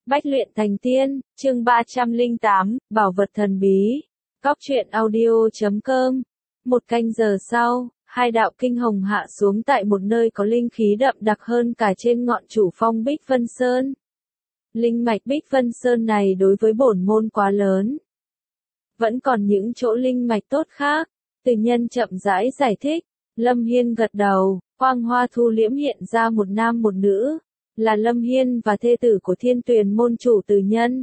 Bách luyện thành tiên, chương 308, bảo vật thần bí. Cóc truyện audio.com. Một canh giờ sau, hai đạo kinh hồng hạ xuống tại một nơi có linh khí đậm đặc hơn cả trên ngọn chủ phong Bích Vân Sơn. Linh mạch Bích Vân Sơn này đối với bổn môn quá lớn. Vẫn còn những chỗ linh mạch tốt khác. Từ nhân chậm rãi giải thích. Lâm Hiên gật đầu, quang hoa thu liễm hiện ra một nam một nữ. Là Lâm Hiên và thê tử của Thiên Tuyền môn chủ Từ Nhân.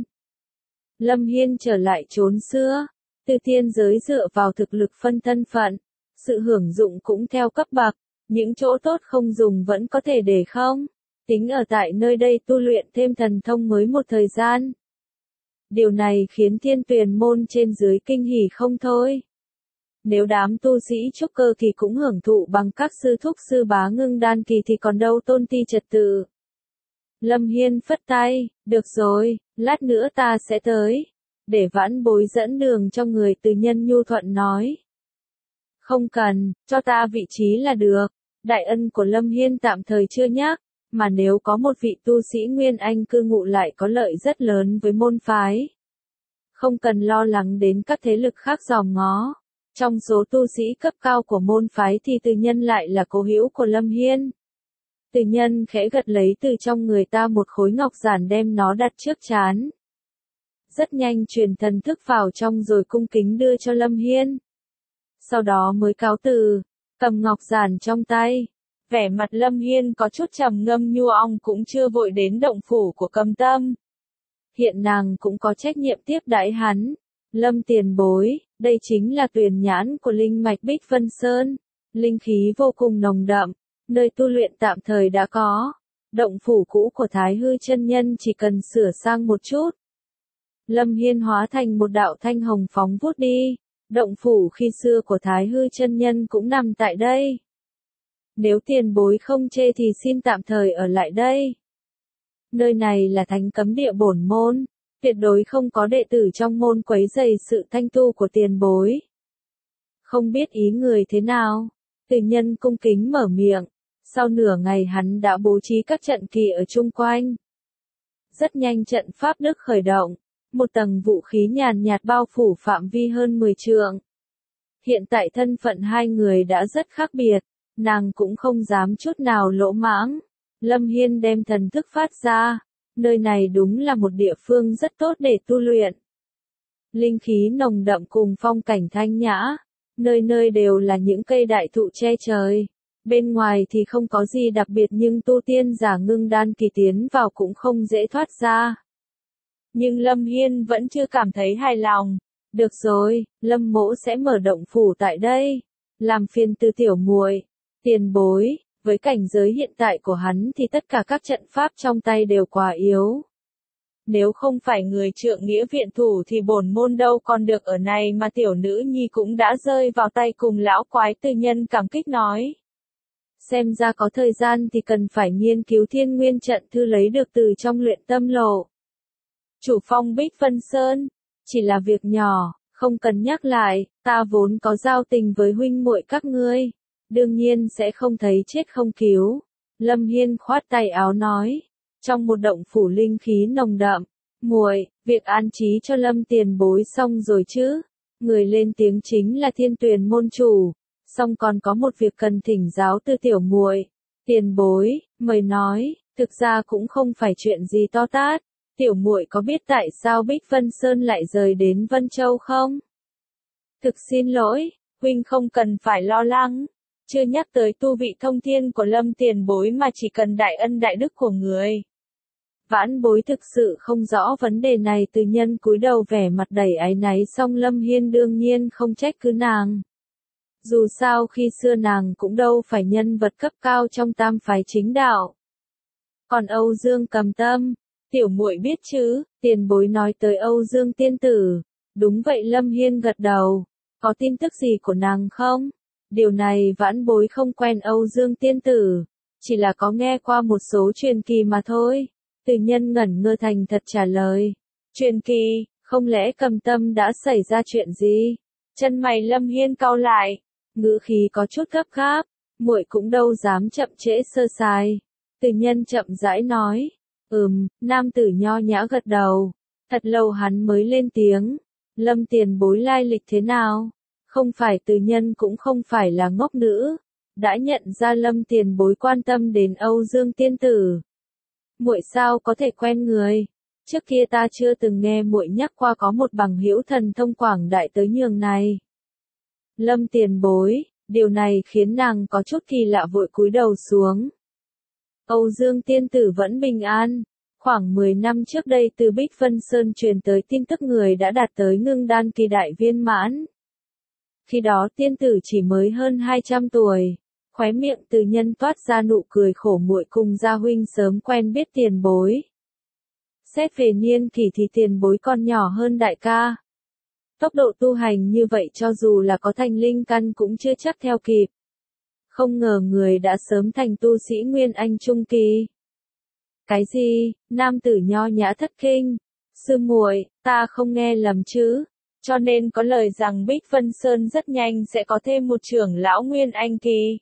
Lâm Hiên trở lại chốn xưa, Từ thiên giới dựa vào thực lực phân thân phận, sự hưởng dụng cũng theo cấp bậc, những chỗ tốt không dùng vẫn có thể để không, tính ở tại nơi đây tu luyện thêm thần thông mới một thời gian. Điều này khiến Thiên Tuyền môn trên dưới kinh hỉ không thôi. Nếu đám tu sĩ trúc cơ kỳ cũng hưởng thụ bằng các sư thúc sư bá ngưng đan kỳ thì còn đâu tôn ti trật tự. Lâm Hiên phất tay, được rồi, lát nữa ta sẽ tới. Để vãn bối dẫn đường cho người Từ Nhân nhu thuận nói. Không cần, cho ta vị trí là được. Đại ân của Lâm Hiên tạm thời chưa nhắc, mà nếu có một vị tu sĩ Nguyên Anh cư ngụ lại có lợi rất lớn với môn phái. Không cần lo lắng đến các thế lực khác dòm ngó. Trong số tu sĩ cấp cao của môn phái thì Từ Nhân lại là cố hữu của Lâm Hiên. Từ Nhân khẽ gật lấy từ trong người ta một khối ngọc giản đem nó đặt trước trán. Rất nhanh truyền thần thức vào trong rồi cung kính đưa cho Lâm Hiên. Sau đó mới cáo từ, cầm ngọc giản trong tay. Vẻ mặt Lâm Hiên có chút trầm ngâm nhu ong cũng chưa vội đến động phủ của Cầm Tâm. Hiện nàng cũng có trách nhiệm tiếp đãi hắn. Lâm tiền bối, đây chính là tuyền nhãn của linh mạch Bích Vân Sơn. Linh khí vô cùng nồng đậm. Nơi tu luyện tạm thời đã có. Động phủ cũ của Thái Hư chân nhân chỉ cần sửa sang một chút. Lâm Hiên hóa thành một đạo thanh hồng phóng vút đi. Động phủ khi xưa của Thái Hư chân nhân cũng nằm tại đây. Nếu tiền bối không chê thì xin tạm thời ở lại đây. Nơi này là thánh cấm địa bổn môn. Tuyệt đối không có đệ tử trong môn quấy rầy sự thanh tu của tiền bối. Không biết ý người thế nào? Từ Nhân cung kính mở miệng. Sau nửa ngày hắn đã bố trí các trận kỳ ở chung quanh. Rất nhanh trận pháp đức khởi động. Một tầng vũ khí nhàn nhạt bao phủ phạm vi hơn 10 trượng. Hiện tại thân phận hai người đã rất khác biệt. Nàng cũng không dám chút nào lỗ mãng. Lâm Hiên đem thần thức phát ra. Nơi này đúng là một địa phương rất tốt để tu luyện. Linh khí nồng đậm cùng phong cảnh thanh nhã. Nơi nơi đều là những cây đại thụ che trời. Bên ngoài thì không có gì đặc biệt nhưng tu tiên giả ngưng đan kỳ tiến vào cũng không dễ thoát ra. Nhưng Lâm Hiên vẫn chưa cảm thấy hài lòng. Được rồi, Lâm mỗ sẽ mở động phủ tại đây. Làm phiền Từ tiểu muội, tiền bối, với cảnh giới hiện tại của hắn thì tất cả các trận pháp trong tay đều quá yếu. Nếu không phải người trượng nghĩa viện thủ thì bổn môn đâu còn được ở này mà tiểu nữ nhi cũng đã rơi vào tay cùng lão quái. Từ Nhân cảm kích nói. Xem ra có thời gian thì cần phải nghiên cứu Thiên Nguyên trận thư lấy được từ trong Luyện Tâm Lộ. Chủ phong Bích Vân Sơn, chỉ là việc nhỏ, không cần nhắc lại, ta vốn có giao tình với huynh muội các ngươi, đương nhiên sẽ không thấy chết không cứu. Lâm Hiên khoát tay áo nói, trong một động phủ linh khí nồng đậm, muội, việc an trí cho Lâm tiền bối xong rồi chứ? Người lên tiếng chính là Thiên Tuyền môn chủ. Xong còn có một việc cần thỉnh giáo Từ tiểu muội. Tiền bối, mời nói, thực ra cũng không phải chuyện gì to tát. Tiểu muội có biết tại sao Bích Vân Sơn lại rời đến Vân Châu không? Thực xin lỗi, huynh không cần phải lo lắng. Chưa nhắc tới tu vị thông thiên của Lâm tiền bối mà chỉ cần đại ân đại đức của người. Vãn bối thực sự không rõ vấn đề này. Từ Nhân cúi đầu vẻ mặt đầy áy náy song Lâm Hiên đương nhiên không trách cứ nàng. Dù sao khi xưa nàng cũng đâu phải nhân vật cấp cao trong tam phái chính đạo. Còn Âu Dương Cầm Tâm, tiểu muội biết chứ, tiền bối nói tới Âu Dương tiên tử. Đúng vậy Lâm Hiên gật đầu. Có tin tức gì của nàng không? Điều này vãn bối không quen Âu Dương tiên tử. Chỉ là có nghe qua một số truyền kỳ mà thôi. Từ Nhân ngẩn ngơ thành thật trả lời. Truyền kỳ, không lẽ Cầm Tâm đã xảy ra chuyện gì? Chân mày Lâm Hiên cau lại. Ngữ khí có chút gấp gáp, muội cũng đâu dám chậm trễ sơ sài. Từ Nhân chậm rãi nói, Nam tử nho nhã gật đầu. Thật lâu hắn mới lên tiếng. Lâm tiền bối lai lịch thế nào? Không phải từ nhân cũng không phải là ngốc nữ. Đã nhận ra Lâm tiền bối quan tâm đến Âu Dương tiên tử. Muội sao có thể quen người? Trước kia ta chưa từng nghe muội nhắc qua có một bằng hữu thần thông quảng đại tới nhường này. Lâm tiền bối, điều này khiến nàng có chút kỳ lạ vội cúi đầu xuống. Âu Dương tiên tử vẫn bình an. Khoảng 10 năm trước đây từ Bích Vân Sơn truyền tới tin tức người đã đạt tới ngưng đan kỳ đại viên mãn. Khi đó tiên tử chỉ mới hơn 200 tuổi. Khóe miệng từ nhân toát ra nụ cười khổ muội cùng gia huynh sớm quen biết tiền bối. Xét về niên kỷ thì tiền bối còn nhỏ hơn đại ca. Tốc độ tu hành như vậy cho dù là có thành linh căn cũng chưa chắc theo kịp. Không ngờ người đã sớm thành tu sĩ Nguyên Anh Trung Kỳ. Cái gì? Nam tử nho nhã thất kinh. Sư muội, ta không nghe lầm chứ? Cho nên có lời rằng Bích Vân Sơn rất nhanh sẽ có thêm một trưởng lão Nguyên Anh Kỳ.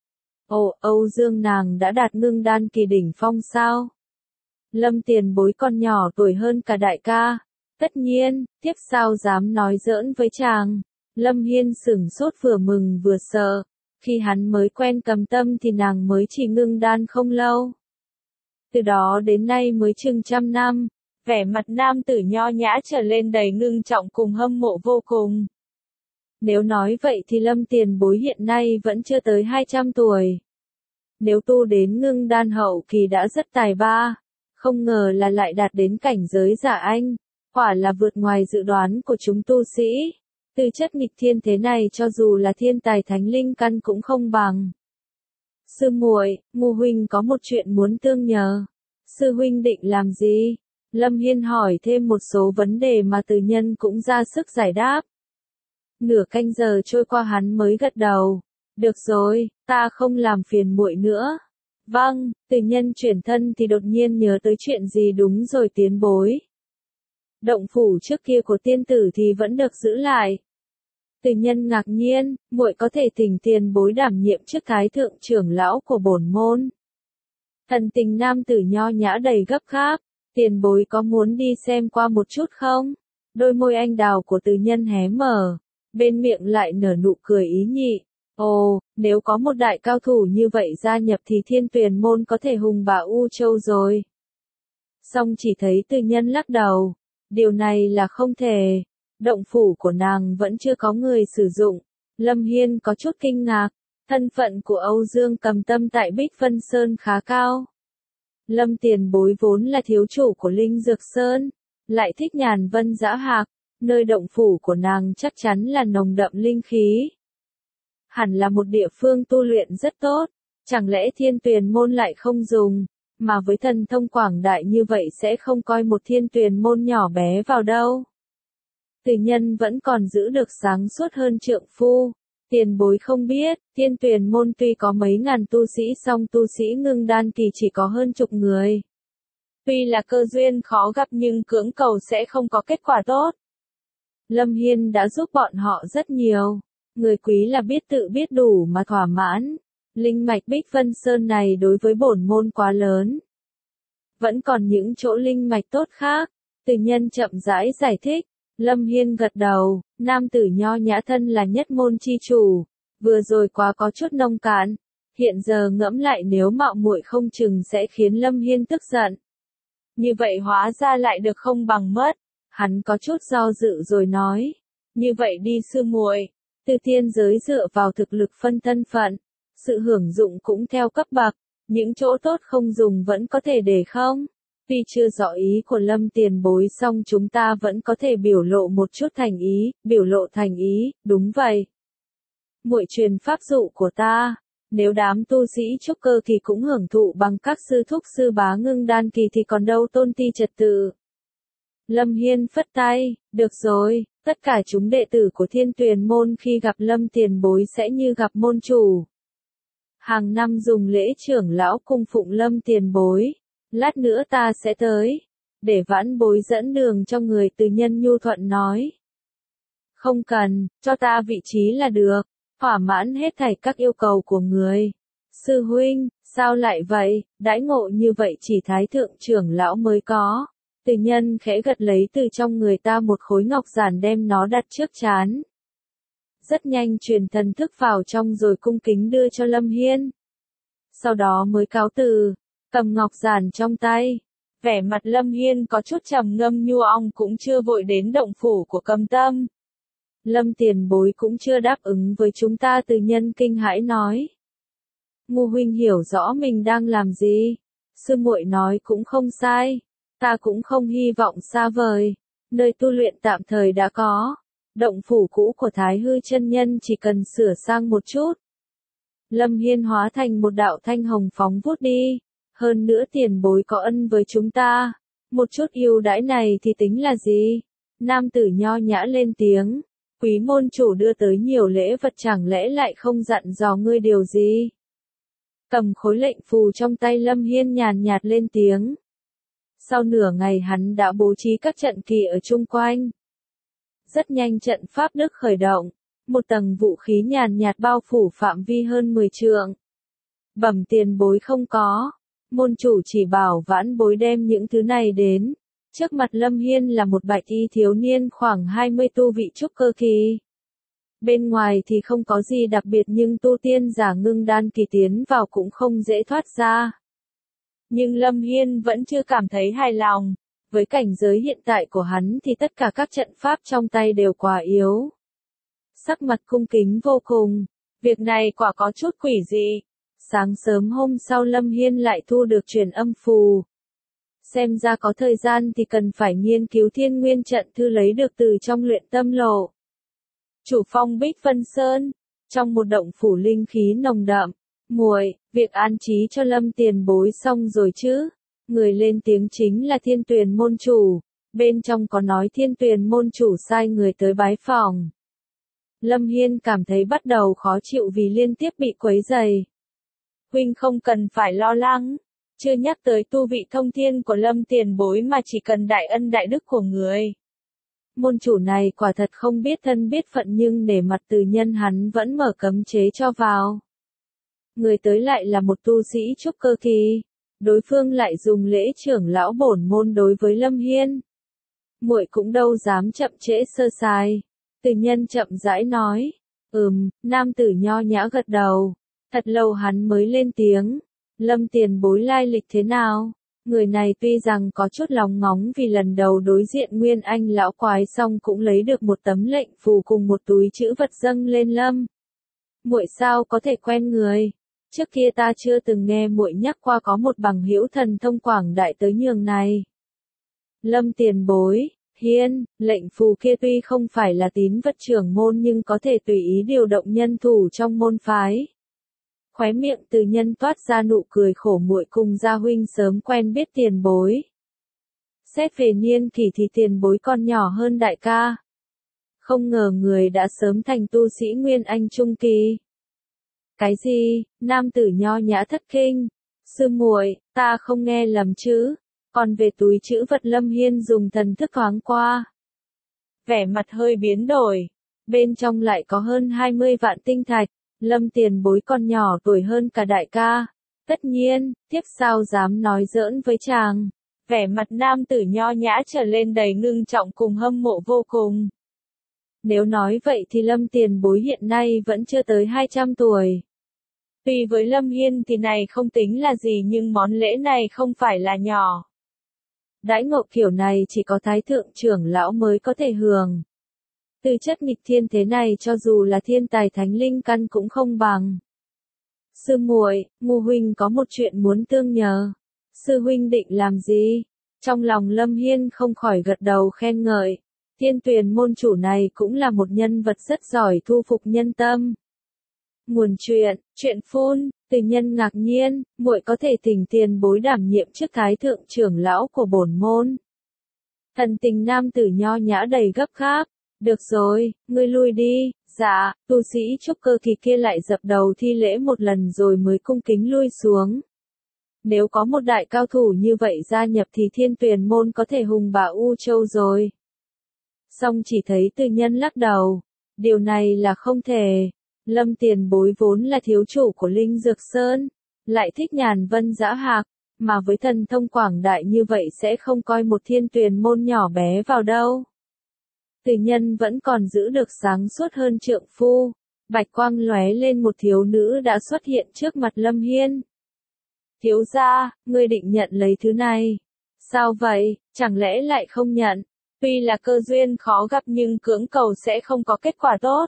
Ồ, Âu Dương nàng đã đạt ngưng đan kỳ đỉnh phong sao? Lâm tiền bối còn nhỏ tuổi hơn cả đại ca. Tất nhiên, tiếp sao dám nói giỡn với chàng. Lâm Hiên sửng sốt vừa mừng vừa sợ. Khi hắn mới quen Cầm Tâm thì nàng mới chỉ ngưng đan không lâu. Từ đó đến nay mới chừng 100 năm. Vẻ mặt nam tử nho nhã trở lên đầy ngưng trọng cùng hâm mộ vô cùng. Nếu nói vậy thì Lâm tiền bối hiện nay vẫn chưa tới 200 tuổi. Nếu tu đến ngưng đan hậu kỳ đã rất tài ba. Không ngờ là lại đạt đến cảnh giới giả anh. Quả là vượt ngoài dự đoán của chúng tu sĩ. Tư chất nghịch thiên thế này cho dù là thiên tài thánh linh căn cũng không bằng. Sư muội, Ngô huynh có một chuyện muốn tương nhờ. Sư huynh định làm gì? Lâm Hiên hỏi thêm một số vấn đề mà từ nhân cũng ra sức giải đáp. Nửa canh giờ trôi qua hắn mới gật đầu. Được rồi, ta không làm phiền muội nữa. Vâng, từ nhân chuyển thân thì đột nhiên nhớ tới chuyện gì đúng rồi tiến bối. Động phủ trước kia của tiên tử thì vẫn được giữ lại. Từ nhân ngạc nhiên, muội có thể thỉnh tiền bối đảm nhiệm chức thái thượng trưởng lão của bổn môn. Thần tình nam tử nho nhã đầy gấp gáp, tiền bối có muốn đi xem qua một chút không? Đôi môi anh đào của từ nhân hé mở, bên miệng lại nở nụ cười ý nhị. Ồ, nếu có một đại cao thủ như vậy gia nhập thì Thiên Tuyền môn có thể hùng bá U Châu rồi. Song chỉ thấy từ nhân lắc đầu, điều này là không thể. Động phủ của nàng vẫn chưa có người sử dụng. Lâm Hiên có chút kinh ngạc, thân phận của Âu Dương Cầm Tâm tại Bích Vân Sơn khá cao. Lâm tiền bối vốn là thiếu chủ của Linh Dược Sơn, lại thích nhàn vân dã hạc, nơi động phủ của nàng chắc chắn là nồng đậm linh khí. Hẳn là một địa phương tu luyện rất tốt, chẳng lẽ Thiên Tuyền môn lại không dùng, mà với thần thông quảng đại như vậy sẽ không coi một Thiên Tuyền môn nhỏ bé vào đâu. Từ nhân vẫn còn giữ được sáng suốt hơn trượng phu. Tiền bối không biết, Thiên Tuyền môn tuy có mấy ngàn tu sĩ song tu sĩ ngưng đan kỳ chỉ có hơn chục người. Tuy là cơ duyên khó gặp nhưng cưỡng cầu sẽ không có kết quả tốt. Lâm Hiên đã giúp bọn họ rất nhiều. Người quý là biết tự biết đủ mà thỏa mãn. Linh mạch Bích Vân Sơn này đối với bổn môn quá lớn. Vẫn còn những chỗ linh mạch tốt khác. Từ nhân chậm rãi giải thích. Lâm Hiên gật đầu, nam tử nho nhã thân là nhất môn chi chủ, vừa rồi quá có chút nông cạn, hiện giờ ngẫm lại nếu mạo muội không chừng sẽ khiến Lâm Hiên tức giận. Như vậy hóa ra lại được không bằng mất, hắn có chút do dự rồi nói, như vậy đi sư muội, từ tiên giới dựa vào thực lực phân thân phận, sự hưởng dụng cũng theo cấp bậc, những chỗ tốt không dùng vẫn có thể để không? Tuy chưa rõ ý của Lâm tiền bối song chúng ta vẫn có thể biểu lộ một chút thành ý, biểu lộ thành ý, đúng vậy. Muội truyền pháp dụ của ta, nếu đám tu sĩ trúc cơ kỳ cũng hưởng thụ bằng các sư thúc sư bá ngưng đan kỳ thì còn đâu tôn ti trật tự. Lâm Hiên phất tay, được rồi, tất cả chúng đệ tử của Thiên Tuyền môn khi gặp Lâm tiền bối sẽ như gặp môn chủ. Hàng năm dùng lễ trưởng lão cung phụng Lâm tiền bối. Lát nữa ta sẽ tới, để vãn bối dẫn đường cho người. Từ nhân nhu thuận nói. Không cần, cho ta vị trí là được, thỏa mãn hết thảy các yêu cầu của người. Sư huynh, Sao lại vậy, đãi ngộ như vậy chỉ thái thượng trưởng lão mới có. Từ nhân khẽ gật lấy từ trong người ta một khối ngọc giản đem nó đặt trước trán. Rất nhanh truyền thần thức vào trong rồi cung kính đưa cho Lâm Hiên. Sau đó mới cáo từ, cầm ngọc giản trong tay. Vẻ mặt Lâm Hiên có chút trầm ngâm, Nhu Ong cũng chưa vội đến động phủ của Cầm Tâm. Lâm tiền bối cũng chưa đáp ứng với chúng ta, từ nhân kinh hãi nói. Ngu huynh hiểu rõ mình đang làm gì. Sư muội nói cũng không sai. Ta cũng không hy vọng xa vời. Nơi tu luyện tạm thời đã có. Động phủ cũ của Thái Hư chân nhân chỉ cần sửa sang một chút. Lâm Hiên hóa thành một đạo thanh hồng phóng vút đi. Hơn nữa tiền bối có ân với chúng ta. Một chút ưu đãi này thì tính là gì? Nam tử nho nhã lên tiếng. Quý môn chủ đưa tới nhiều lễ vật, chẳng lẽ lại không dặn dò ngươi điều gì? Cầm khối lệnh phù trong tay, Lâm Hiên nhàn nhạt lên tiếng. Sau nửa ngày hắn đã bố trí các trận kỳ ở chung quanh. Rất nhanh trận pháp đức khởi động. Một tầng vũ khí nhàn nhạt bao phủ phạm vi hơn 10 trượng. Bẩm tiền bối không có. Môn chủ chỉ bảo vãn bối đem những thứ này đến. Trước mặt Lâm Hiên là một bạch y thiếu niên khoảng 20 tu vị trúc cơ kỳ. Bên ngoài thì không có gì đặc biệt, nhưng tu tiên giả ngưng đan kỳ tiến vào cũng không dễ thoát ra. Nhưng Lâm Hiên vẫn chưa cảm thấy hài lòng. Với cảnh giới hiện tại của hắn thì tất cả các trận pháp trong tay đều quá yếu. Sắc mặt cung kính vô cùng. Việc này quả có chút quỷ dị. Sáng sớm hôm sau Lâm Hiên lại thu được truyền âm phù. Xem ra có thời gian thì cần phải nghiên cứu Thiên Nguyên trận thư lấy được từ trong Luyện Tâm Lộ. Chủ phong Bích Vân Sơn, trong một động phủ linh khí nồng đậm. Muội, việc an trí cho Lâm tiền bối xong rồi chứ? Người lên tiếng chính là Thiên Tuyền môn chủ. Bên trong có nói Thiên Tuyền môn chủ sai người tới bái phòng. Lâm Hiên cảm thấy bắt đầu khó chịu vì liên tiếp bị quấy rầy. Huynh không cần phải lo lắng. Chưa nhắc tới tu vị thông thiên của Lâm tiền bối mà chỉ cần đại ân đại đức của người. Môn chủ này quả thật không biết thân biết phận, nhưng nể mặt từ nhân hắn vẫn mở cấm chế cho vào. Người tới lại là một tu sĩ trúc cơ kỳ. Đối phương lại dùng lễ trưởng lão bổn môn đối với Lâm Hiên. Muội cũng đâu dám chậm trễ sơ sài. Từ nhân chậm rãi nói. Nam tử nho nhã gật đầu. Thật lâu hắn mới lên tiếng. Lâm tiền bối lai lịch thế nào? Người này tuy rằng có chút lòng ngóng vì lần đầu đối diện Nguyên Anh lão quái xong cũng lấy được một tấm lệnh phù cùng một túi chữ vật dâng lên Lâm. Muội sao có thể quen người? Trước kia ta chưa từng nghe muội nhắc qua có một bằng hữu thần thông quảng đại tới nhường này. Lâm tiền bối, Hiên, lệnh phù kia tuy không phải là tín vật trưởng môn nhưng có thể tùy ý điều động nhân thủ trong môn phái. Khóe miệng từ nhân toát ra nụ cười khổ, muội cùng gia huynh sớm quen biết tiền bối. Xét về niên kỷ thì tiền bối còn nhỏ hơn đại ca. Không ngờ người đã sớm thành tu sĩ Nguyên Anh trung kỳ. Cái gì? Nam tử nho nhã thất kinh. Sư muội, ta không nghe lầm chứ? Còn về túi chữ vật, Lâm Hiên dùng thần thức thoáng qua. Vẻ mặt hơi biến đổi. Bên trong lại có hơn 20 vạn tinh thạch. Lâm tiền bối còn nhỏ tuổi hơn cả đại ca. Tất nhiên, tiếp sao dám nói giỡn với chàng. Vẻ mặt nam tử nho nhã trở lên đầy ngưng trọng cùng hâm mộ vô cùng. Nếu nói vậy thì Lâm tiền bối hiện nay vẫn chưa tới 200 tuổi. Tuy với Lâm Hiên thì này không tính là gì, nhưng món lễ này không phải là nhỏ. Đãi ngộ kiểu này chỉ có thái thượng trưởng lão mới có thể hưởng. Tư chất nghịch thiên thế này cho dù là thiên tài thánh linh căn cũng không bằng. Sư muội, Ngu huynh có một chuyện muốn tương nhờ. Sư huynh định làm gì? Trong lòng Lâm Hiên không khỏi gật đầu khen ngợi. Thiên Tuyền môn chủ này cũng là một nhân vật rất giỏi thu phục nhân tâm. Nguồn chuyện phun, từ nhân ngạc nhiên, muội có thể thỉnh tiền bối đảm nhiệm chức thái thượng trưởng lão của bổn môn. Thần tình nam tử nho nhã đầy gấp gáp. Được rồi, ngươi lui đi. Dạ, tu sĩ trúc cơ kỳ kia lại dập đầu thi lễ một lần rồi mới cung kính lui xuống. Nếu có một đại cao thủ như vậy gia nhập thì Thiên Tuyền môn có thể hùng bá U Châu rồi. Song chỉ thấy từ nhân lắc đầu. Điều này là không thể. Lâm tiền bối vốn là thiếu chủ của Linh Dược Sơn. lại thích nhàn vân dã hạc, mà với thần thông quảng đại như vậy sẽ không coi một Thiên Tuyền môn nhỏ bé vào đâu. Từ nhân vẫn còn giữ được sáng suốt hơn trượng phu, bạch quang lóe lên, một thiếu nữ đã xuất hiện trước mặt Lâm Hiên. Thiếu gia, ngươi định nhận lấy thứ này. Sao vậy, chẳng lẽ lại không nhận? Tuy là cơ duyên khó gặp nhưng cưỡng cầu sẽ không có kết quả tốt.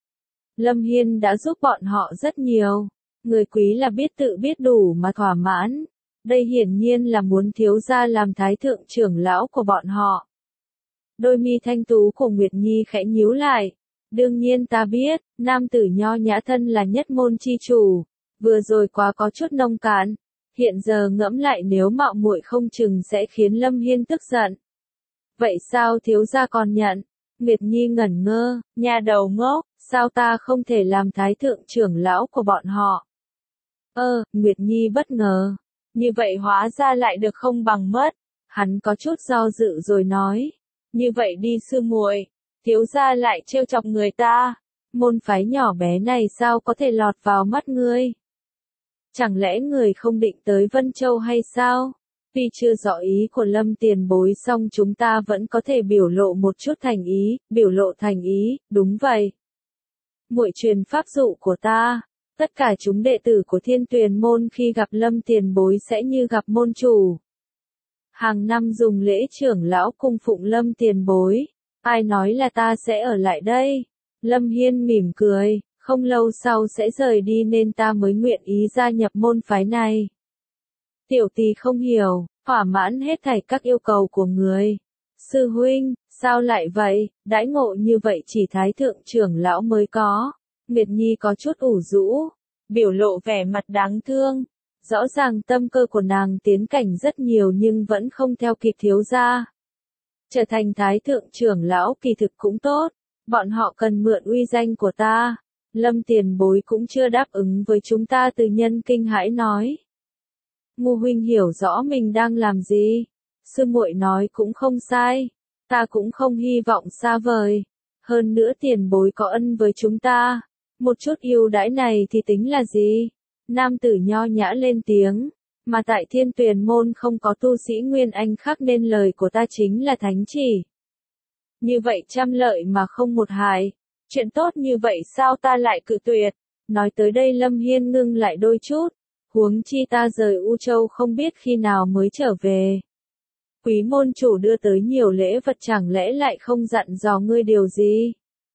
Lâm Hiên đã giúp bọn họ rất nhiều. Người quý là biết tự biết đủ mà thỏa mãn. Đây hiển nhiên là muốn thiếu gia làm thái thượng trưởng lão của bọn họ. Đôi mi thanh tú của Nguyệt Nhi khẽ nhíu lại. Đương nhiên ta biết, nam tử nho nhã thân là nhất môn chi chủ. Vừa rồi quá có chút nông cạn. Hiện giờ ngẫm lại nếu mạo muội không chừng sẽ khiến Lâm Hiên tức giận. Vậy sao thiếu gia còn nhận? Nguyệt Nhi ngẩn ngơ, nhà đầu ngốc, sao ta không thể làm thái thượng trưởng lão của bọn họ? Nguyệt Nhi bất ngờ. Như vậy hóa ra lại được không bằng mất. Hắn có chút do dự rồi nói. Như vậy đi sư muội, thiếu gia lại trêu chọc người ta. Môn phái nhỏ bé này sao có thể lọt vào mắt ngươi? Chẳng lẽ người không định tới Vân Châu hay sao? Tuy chưa rõ ý của Lâm tiền bối song chúng ta vẫn có thể biểu lộ một chút thành ý, biểu lộ thành ý, đúng vậy. Muội truyền pháp dụ của ta, tất cả chúng đệ tử của Thiên Tuyền môn khi gặp Lâm tiền bối sẽ như gặp môn chủ. Hàng năm dùng lễ trưởng lão cung phụng Lâm tiền bối, ai nói là ta sẽ ở lại đây? Lâm Hiên mỉm cười, không lâu sau sẽ rời đi nên ta mới nguyện ý gia nhập môn phái này. Tiểu tỳ không hiểu, thỏa mãn hết thảy các yêu cầu của người. Sư huynh, sao lại vậy, đãi ngộ như vậy chỉ thái thượng trưởng lão mới có. Nguyệt Nhi có chút ủ rũ, biểu lộ vẻ mặt đáng thương. Rõ ràng tâm cơ của nàng tiến cảnh rất nhiều nhưng vẫn không theo kịp thiếu gia. Trở thành thái thượng trưởng lão kỳ thực cũng tốt, bọn họ cần mượn uy danh của ta. Lâm tiền bối cũng chưa đáp ứng với chúng ta, Từ Nhân kinh hãi nói. Ngô huynh hiểu rõ mình đang làm gì. Sư muội nói cũng không sai. Ta cũng không hy vọng xa vời. Hơn nữa tiền bối có ân với chúng ta. Một chút ưu đãi này thì tính là gì? Nam tử nho nhã lên tiếng. Mà tại Thiên Tuyền môn không có tu sĩ Nguyên Anh khác nên lời của ta chính là thánh chỉ. Như vậy trăm lợi mà không một hại. Chuyện tốt như vậy sao ta lại cự tuyệt? Nói tới đây Lâm Hiên ngưng lại đôi chút. Huống chi ta rời U Châu không biết khi nào mới trở về. Quý môn chủ đưa tới nhiều lễ vật chẳng lẽ lại không dặn dò ngươi điều gì?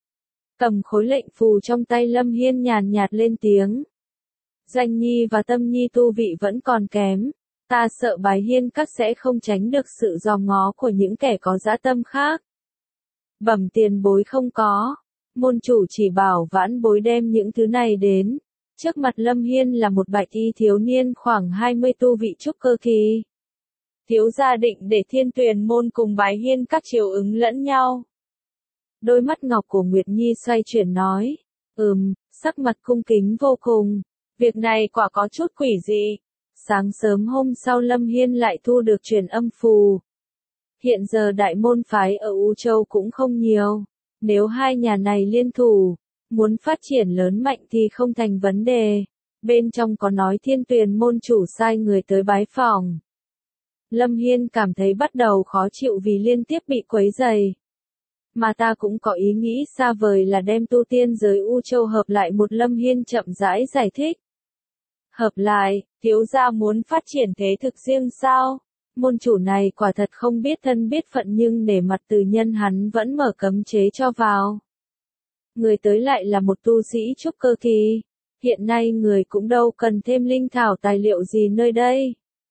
Cầm khối lệnh phù trong tay Lâm Hiên nhàn nhạt lên tiếng. Danh Nhi và Tâm Nhi tu vị vẫn còn kém. Ta sợ Bái Hiên các sẽ không tránh được sự dòm ngó của những kẻ có dã tâm khác. Bẩm tiền bối không có. Môn chủ chỉ bảo vãn bối đem những thứ này đến. Trước mặt Lâm Hiên là một bạch y thiếu niên khoảng 20 tu vị trúc cơ kỳ. Thiếu gia định để Thiên Tuyền môn cùng Bái Hiên các chiều ứng lẫn nhau. Đôi mắt ngọc của Nguyệt Nhi xoay chuyển nói. Sắc mặt cung kính vô cùng. Việc này quả có chút quỷ dị. Sáng sớm hôm sau Lâm Hiên lại thu được truyền âm phù. Hiện giờ đại môn phái ở U Châu cũng không nhiều. Nếu hai nhà này liên thủ, muốn phát triển lớn mạnh thì không thành vấn đề. Bên trong có nói Thiên Tuyền môn chủ sai người tới bái phỏng. Lâm Hiên cảm thấy bắt đầu khó chịu vì liên tiếp bị quấy rầy. Mà ta cũng có ý nghĩ xa vời là đem tu tiên giới U Châu hợp lại một. Lâm Hiên chậm rãi giải thích. Hợp lại, thiếu gia muốn phát triển thế thực riêng sao? Môn chủ này quả thật không biết thân biết phận nhưng nể mặt Từ Nhân hắn vẫn mở cấm chế cho vào. Người tới lại là một tu sĩ trúc cơ kỳ. Hiện nay người cũng đâu cần thêm linh thảo tài liệu gì nơi đây.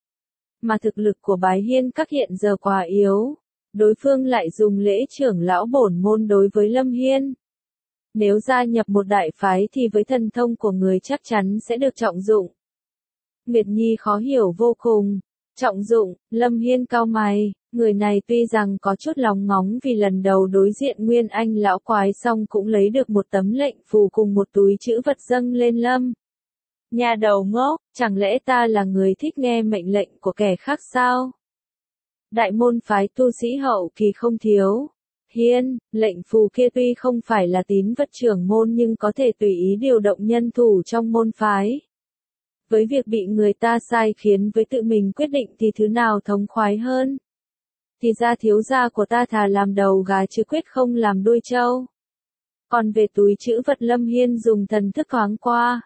Mà thực lực của Bái Hiên các hiện giờ quá yếu. Đối phương lại dùng lễ trưởng lão bổn môn đối với Lâm Hiên. Nếu gia nhập một đại phái thì với thần thông của người chắc chắn sẽ được trọng dụng. Nguyệt Nhi khó hiểu vô cùng. Trọng dụng, Lâm Hiên cau mày, người này tuy rằng có chút lòng ngóng vì lần đầu đối diện Nguyên Anh lão quái xong cũng lấy được một tấm lệnh phù cùng một túi chữ vật dâng lên Lâm. Nhà đầu ngốc, chẳng lẽ ta là người thích nghe mệnh lệnh của kẻ khác sao? Đại môn phái tu sĩ hậu kỳ không thiếu. Hiên, lệnh phù kia tuy không phải là tín vật trưởng môn nhưng có thể tùy ý điều động nhân thủ trong môn phái. Với việc bị người ta sai khiến với tự mình quyết định thì thứ nào thống khoái hơn? Thì ra thiếu gia của ta thà làm đầu gà chứ quyết không làm đuôi trâu. Còn về túi trữ vật Lâm Hiên dùng thần thức thoáng qua.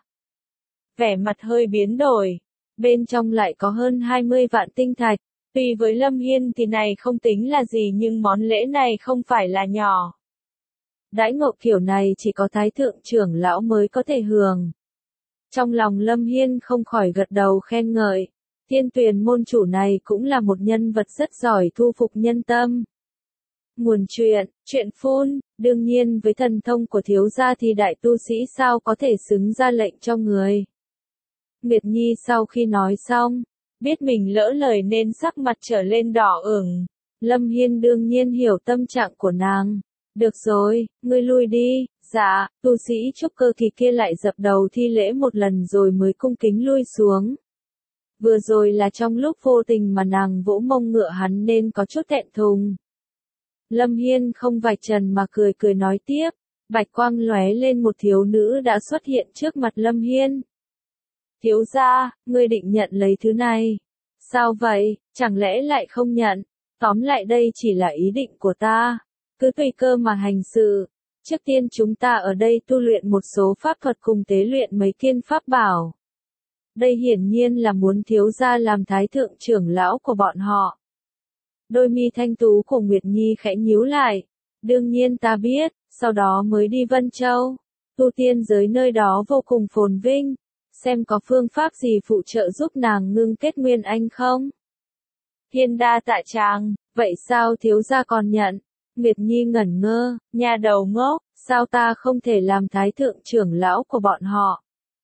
Vẻ mặt hơi biến đổi. Bên trong lại có hơn 20 vạn tinh thạch. Tuy với Lâm Hiên thì này không tính là gì nhưng món lễ này không phải là nhỏ. Đãi ngộ kiểu này chỉ có thái thượng trưởng lão mới có thể hưởng. Trong lòng Lâm Hiên không khỏi gật đầu khen ngợi. Thiên Tuyền môn chủ này cũng là một nhân vật rất giỏi thu phục nhân tâm. Nguồn truyện phun, đương nhiên với thần thông của thiếu gia thì đại tu sĩ sao có thể xứng ra lệnh cho người. Nguyệt Nhi sau khi nói xong, biết mình lỡ lời nên sắc mặt trở lên đỏ ửng. Lâm Hiên đương nhiên hiểu tâm trạng của nàng. Được rồi, ngươi lui đi. Dạ, tu sĩ trúc cơ kỳ kia lại dập đầu thi lễ một lần rồi mới cung kính lui xuống. Vừa rồi là trong lúc vô tình mà nàng vỗ mông ngựa hắn nên có chút thẹn thùng. Lâm Hiên không vạch trần mà cười cười nói tiếp, bạch quang lóe lên một thiếu nữ đã xuất hiện trước mặt Lâm Hiên. Thiếu gia, ngươi định nhận lấy thứ này. Sao vậy, chẳng lẽ lại không nhận? Tóm lại đây chỉ là ý định của ta. Cứ tùy cơ mà hành sự. Trước tiên chúng ta ở đây tu luyện một số pháp thuật cùng tế luyện mấy thiên pháp bảo. Đây hiển nhiên là muốn thiếu gia làm thái thượng trưởng lão của bọn họ. Đôi mi thanh tú của Nguyệt Nhi khẽ nhíu lại. Đương nhiên ta biết, sau đó mới đi Vân Châu. Tu tiên giới nơi đó vô cùng phồn vinh. Xem có phương pháp gì phụ trợ giúp nàng ngưng kết nguyên anh không? Thiên đa tạ chàng, vậy sao thiếu gia còn nhận? Nguyệt Nhi ngẩn ngơ, nhà đầu ngốc, sao ta không thể làm thái thượng trưởng lão của bọn họ?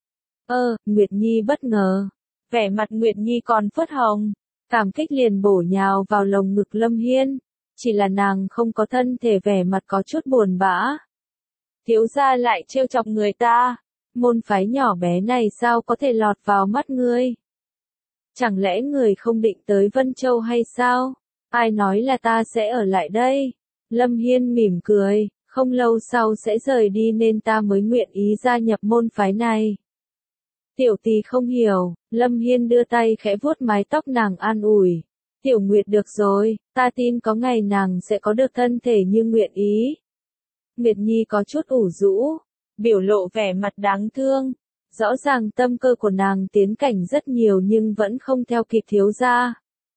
Nguyệt Nhi bất ngờ. Vẻ mặt Nguyệt Nhi còn phớt hồng. Cảm kích liền bổ nhào vào lồng ngực Lâm Hiên. Chỉ là nàng không có thân thể vẻ mặt có chút buồn bã. Thiếu gia lại trêu chọc người ta. Môn phái nhỏ bé này sao có thể lọt vào mắt ngươi? Chẳng lẽ người không định tới Vân Châu hay sao? Ai nói là ta sẽ ở lại đây? Lâm Hiên mỉm cười, không lâu sau sẽ rời đi nên ta mới nguyện ý gia nhập môn phái này. Tiểu Tỳ không hiểu, Lâm Hiên đưa tay khẽ vuốt mái tóc nàng an ủi. Tiểu Nguyệt được rồi, ta tin có ngày nàng sẽ có được thân thể như nguyện ý. Nguyệt Nhi có chút ủ rũ, biểu lộ vẻ mặt đáng thương. Rõ ràng tâm cơ của nàng tiến cảnh rất nhiều nhưng vẫn không theo kịp thiếu gia.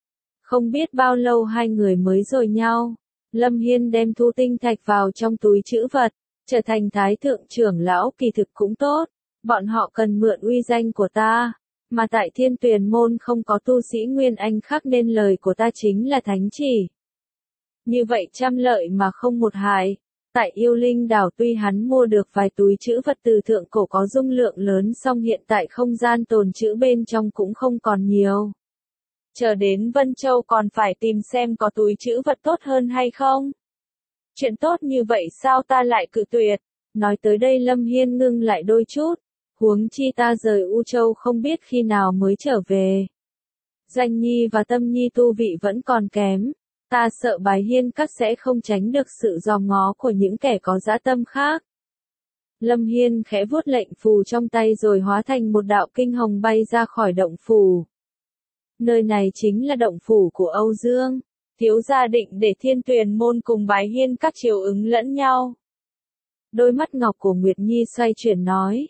Không biết bao lâu hai người mới rồi nhau. Lâm Hiên đem thu tinh thạch vào trong túi trữ vật, trở thành thái thượng trưởng lão kỳ thực cũng tốt. Bọn họ cần mượn uy danh của ta, mà tại Thiên Tuyền môn không có tu sĩ Nguyên Anh khác nên lời của ta chính là thánh chỉ. Như vậy trăm lợi mà không một hại. Tại Yêu Linh đảo tuy hắn mua được vài túi trữ vật từ thượng cổ có dung lượng lớn song hiện tại không gian tồn trữ bên trong cũng không còn nhiều. Chờ đến Vân Châu còn phải tìm xem có túi trữ vật tốt hơn hay không. Chuyện tốt như vậy sao ta lại cự tuyệt. Nói tới đây Lâm Hiên ngưng lại đôi chút. Huống chi ta rời U Châu không biết khi nào mới trở về. Danh Nhi và Tâm Nhi tu vị vẫn còn kém. Ta sợ Bái Hiên các sẽ không tránh được sự dòm ngó của những kẻ có dã tâm khác. Lâm Hiên khẽ vuốt lệnh phù trong tay rồi hóa thành một đạo kinh hồng bay ra khỏi động phủ. Nơi này chính là động phủ của Âu Dương. Thiếu gia định để Thiên Tuyền môn cùng Bái Hiên các chiều ứng lẫn nhau. Đôi mắt ngọc của Nguyệt Nhi xoay chuyển nói.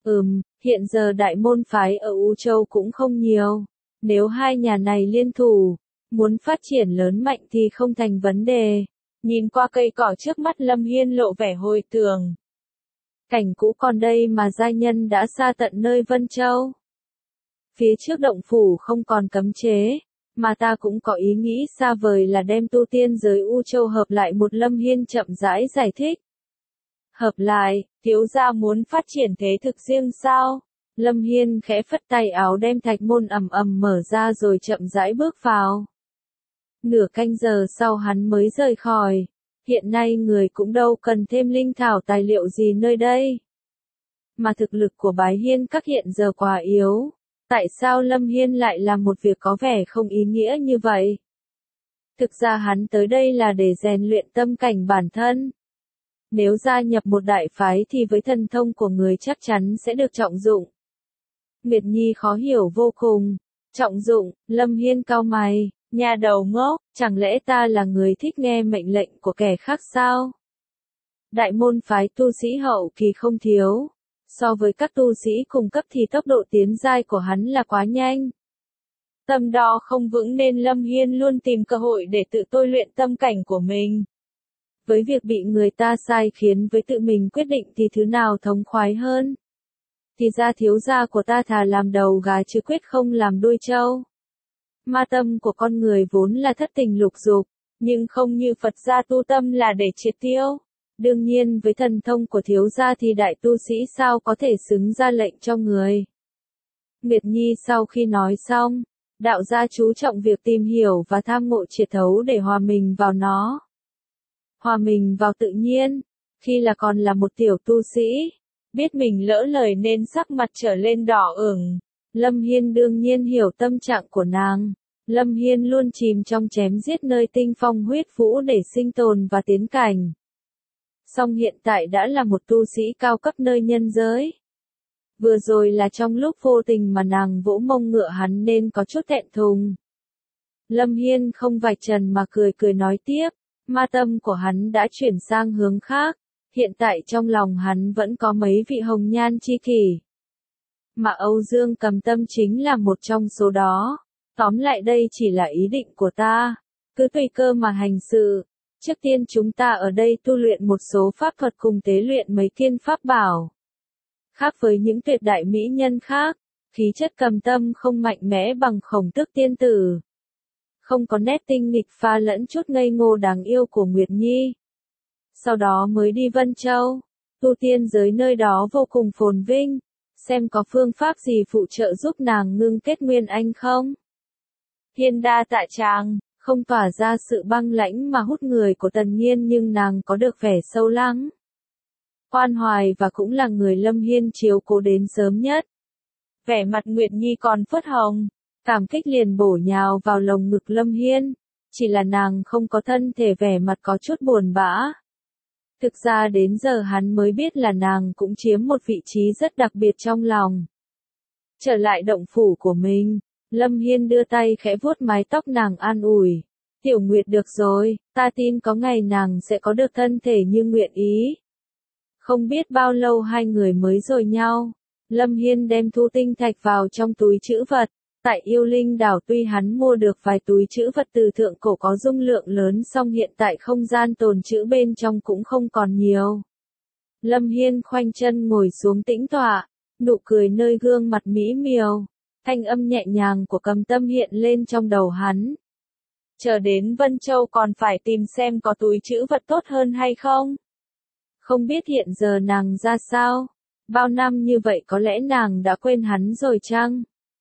Hiện giờ đại môn phái ở U Châu cũng không nhiều. Nếu hai nhà này liên thủ, muốn phát triển lớn mạnh thì không thành vấn đề. Nhìn qua cây cỏ trước mắt Lâm Hiên lộ vẻ hồi tưởng. Cảnh cũ còn đây mà giai nhân đã xa tận nơi Vân Châu. Phía trước động phủ không còn cấm chế, mà ta cũng có ý nghĩ xa vời là đem tu tiên giới U Châu hợp lại một. Lâm Hiên chậm rãi giải thích. Hợp lại, thiếu gia muốn phát triển thế thực riêng sao? Lâm Hiên khẽ phất tay áo đem thạch môn ầm ầm mở ra rồi chậm rãi bước vào. Nửa canh giờ sau hắn mới rời khỏi. Hiện nay người cũng đâu cần thêm linh thảo tài liệu gì nơi đây. Mà thực lực của Bái Hiên các hiện giờ quá yếu. Tại sao Lâm Hiên lại làm một việc có vẻ không ý nghĩa như vậy? Thực ra hắn tới đây là để rèn luyện tâm cảnh bản thân. Nếu gia nhập một đại phái thì với thần thông của người chắc chắn sẽ được trọng dụng. Nguyệt Nhi khó hiểu vô cùng. Trọng Dụng, Lâm Hiên cau mày, nhà đầu ngốc, chẳng lẽ ta là người thích nghe mệnh lệnh của kẻ khác sao? Đại môn phái tu sĩ hậu kỳ không thiếu. So với các tu sĩ cùng cấp thì tốc độ tiến giai của hắn là quá nhanh. Tâm đo không vững nên Lâm Hiên luôn tìm cơ hội để tự tôi luyện tâm cảnh của mình. Với việc bị người ta sai khiến với tự mình quyết định thì thứ nào thống khoái hơn? Thì ra thiếu gia của ta thà làm đầu gà chứ quyết không làm đuôi trâu. Ma tâm của con người vốn là thất tình lục dục, nhưng không như Phật gia tu tâm là để triệt tiêu. Đương nhiên với thần thông của thiếu gia thì đại tu sĩ sao có thể xứng ra lệnh cho người. Nguyệt Nhi sau khi nói xong, đạo gia chú trọng việc tìm hiểu và tham ngộ triệt thấu để hòa mình vào nó. Hòa mình vào tự nhiên, khi còn là một tiểu tu sĩ, biết mình lỡ lời nên sắc mặt trở lên đỏ ửng. Lâm Hiên đương nhiên hiểu tâm trạng của nàng. Lâm Hiên luôn chìm trong chém giết nơi tinh phong huyết vũ để sinh tồn và tiến cảnh. Song hiện tại đã là một tu sĩ cao cấp nơi nhân giới. Vừa rồi là trong lúc vô tình mà nàng vỗ mông ngựa hắn nên có chút thẹn thùng. Lâm Hiên không vạch trần mà cười cười nói tiếp, ma tâm của hắn đã chuyển sang hướng khác, hiện tại trong lòng hắn vẫn có mấy vị hồng nhan chi kỷ. Mà Âu Dương Cầm Tâm chính là một trong số đó. Tóm lại đây chỉ là ý định của ta, cứ tùy cơ mà hành sự. Trước tiên chúng ta ở đây tu luyện một số pháp thuật cùng tế luyện mấy kiên pháp bảo. Khác với những tuyệt đại mỹ nhân khác, khí chất Cầm Tâm không mạnh mẽ bằng Khổng Tước tiên tử. Không có nét tinh nghịch pha lẫn chút ngây ngô đáng yêu của Nguyệt Nhi. Sau đó mới đi Vân Châu, tu tiên giới nơi đó vô cùng phồn vinh, xem có phương pháp gì phụ trợ giúp nàng ngưng kết nguyên anh không. Hiên đa tạ chàng, không tỏa ra sự băng lãnh mà hút người của Tần Nhiên nhưng nàng có được vẻ sâu lắng. Khoan hoài và cũng là người Lâm Hiên chiếu cố đến sớm nhất. Vẻ mặt Nguyệt Nhi còn phớt hồng, cảm kích liền bổ nhào vào lồng ngực Lâm Hiên, chỉ là nàng không có thân thể vẻ mặt có chút buồn bã. Thực ra đến giờ hắn mới biết là nàng cũng chiếm một vị trí rất đặc biệt trong lòng. Trở lại động phủ của mình, Lâm Hiên đưa tay khẽ vuốt mái tóc nàng an ủi. Tiểu Nguyệt được rồi, ta tin có ngày nàng sẽ có được thân thể như nguyện ý. Không biết bao lâu hai người mới rồi nhau. Lâm Hiên đem thu tinh thạch vào trong túi trữ vật. Tại Yêu Linh đảo tuy hắn mua được vài túi trữ vật từ thượng cổ có dung lượng lớn song hiện tại không gian tồn trữ bên trong cũng không còn nhiều. Lâm Hiên khoanh chân ngồi xuống tĩnh tọa, nụ cười nơi gương mặt mỹ miều. Thanh âm nhẹ nhàng của Cầm Tâm hiện lên trong đầu hắn. Chờ đến Vân Châu còn phải tìm xem có túi trữ vật tốt hơn hay không? Không biết hiện giờ nàng ra sao? Bao năm như vậy có lẽ nàng đã quên hắn rồi chăng?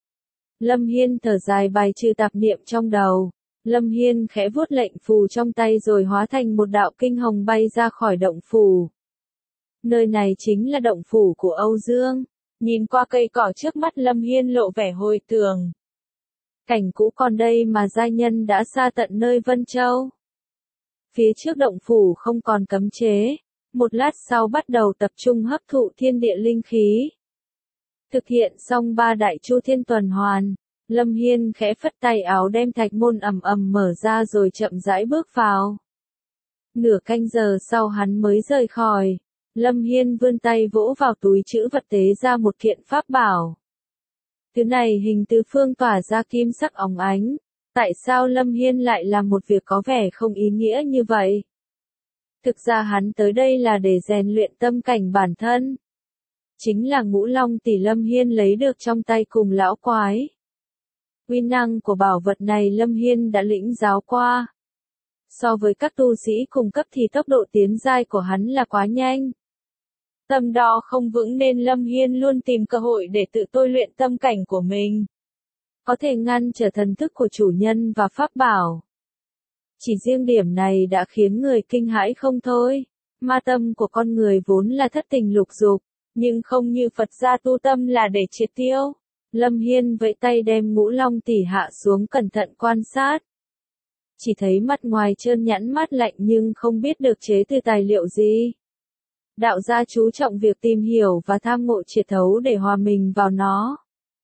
Lâm Hiên thở dài bài trừ tạp niệm trong đầu. Lâm Hiên khẽ vuốt lệnh phù trong tay rồi hóa thành một đạo kinh hồng bay ra khỏi động phủ. Nơi này chính là động phủ của Âu Dương. Nhìn qua cây cỏ trước mắt Lâm Hiên lộ vẻ hồi tưởng. Cảnh cũ còn đây mà giai nhân đã xa tận nơi Vân Châu. Phía trước động phủ không còn cấm chế. Một lát sau bắt đầu tập trung hấp thụ thiên địa linh khí. Thực hiện xong 3 đại chu thiên tuần hoàn, Lâm Hiên khẽ phất tay áo đem thạch môn ầm ầm mở ra rồi chậm rãi bước vào. Nửa canh giờ sau hắn mới rời khỏi. Lâm Hiên vươn tay vỗ vào túi trữ vật tế ra một kiện pháp bảo. Thứ này hình tứ phương tỏa ra kim sắc óng ánh. Tại sao Lâm Hiên lại làm một việc có vẻ không ý nghĩa như vậy? Thực ra hắn tới đây là để rèn luyện tâm cảnh bản thân. Chính là Ngũ Long tỷ Lâm Hiên lấy được trong tay cùng lão quái. Uy năng của bảo vật này Lâm Hiên đã lĩnh giáo qua. So với các tu sĩ cùng cấp thì tốc độ tiến giai của hắn là quá nhanh. Tâm đo không vững nên Lâm Hiên luôn tìm cơ hội để tự tôi luyện tâm cảnh của mình. Có thể ngăn trở thần thức của chủ nhân và pháp bảo. Chỉ riêng điểm này đã khiến người kinh hãi không thôi. Ma tâm của con người vốn là thất tình lục dục, nhưng không như Phật gia tu tâm là để triệt tiêu. Lâm Hiên vẫy tay đem Ngũ Long tỷ hạ xuống cẩn thận quan sát. Chỉ thấy mặt ngoài trơn nhẵn mát lạnh nhưng không biết được chế từ tài liệu gì. Đạo gia chú trọng việc tìm hiểu và tham ngộ triệt thấu để hòa mình vào nó.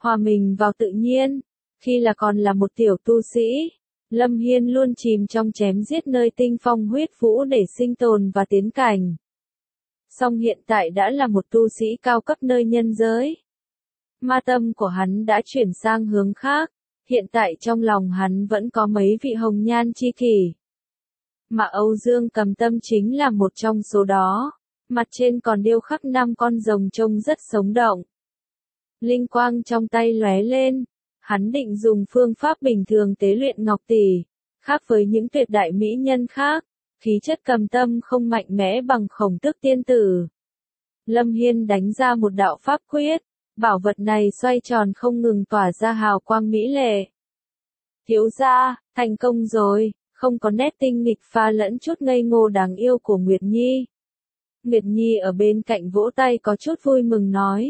hòa mình vào tự nhiên. Khi còn là một tiểu tu sĩ, Lâm Hiên luôn chìm trong chém giết nơi tinh phong huyết vũ để sinh tồn và tiến cảnh. Song hiện tại đã là một tu sĩ cao cấp nơi nhân giới. Ma tâm của hắn đã chuyển sang hướng khác, hiện tại trong lòng hắn vẫn có mấy vị hồng nhan chi kỷ. Mà Âu Dương Cầm Tâm chính là một trong số đó, mặt trên còn điêu khắc 5 con rồng trông rất sống động. Linh quang trong tay lóe lên, hắn định dùng phương pháp bình thường tế luyện ngọc tỷ, khác với những tuyệt đại mỹ nhân khác, khí chất Cầm Tâm không mạnh mẽ bằng Khổng Tước tiên tử. Lâm Hiên đánh ra một đạo pháp quyết, bảo vật này xoay tròn không ngừng tỏa ra hào quang mỹ lệ. Thiếu gia, thành công rồi, không có nét tinh nghịch pha lẫn chút ngây ngô đáng yêu của Nguyệt Nhi. Nguyệt Nhi ở bên cạnh vỗ tay có chút vui mừng nói.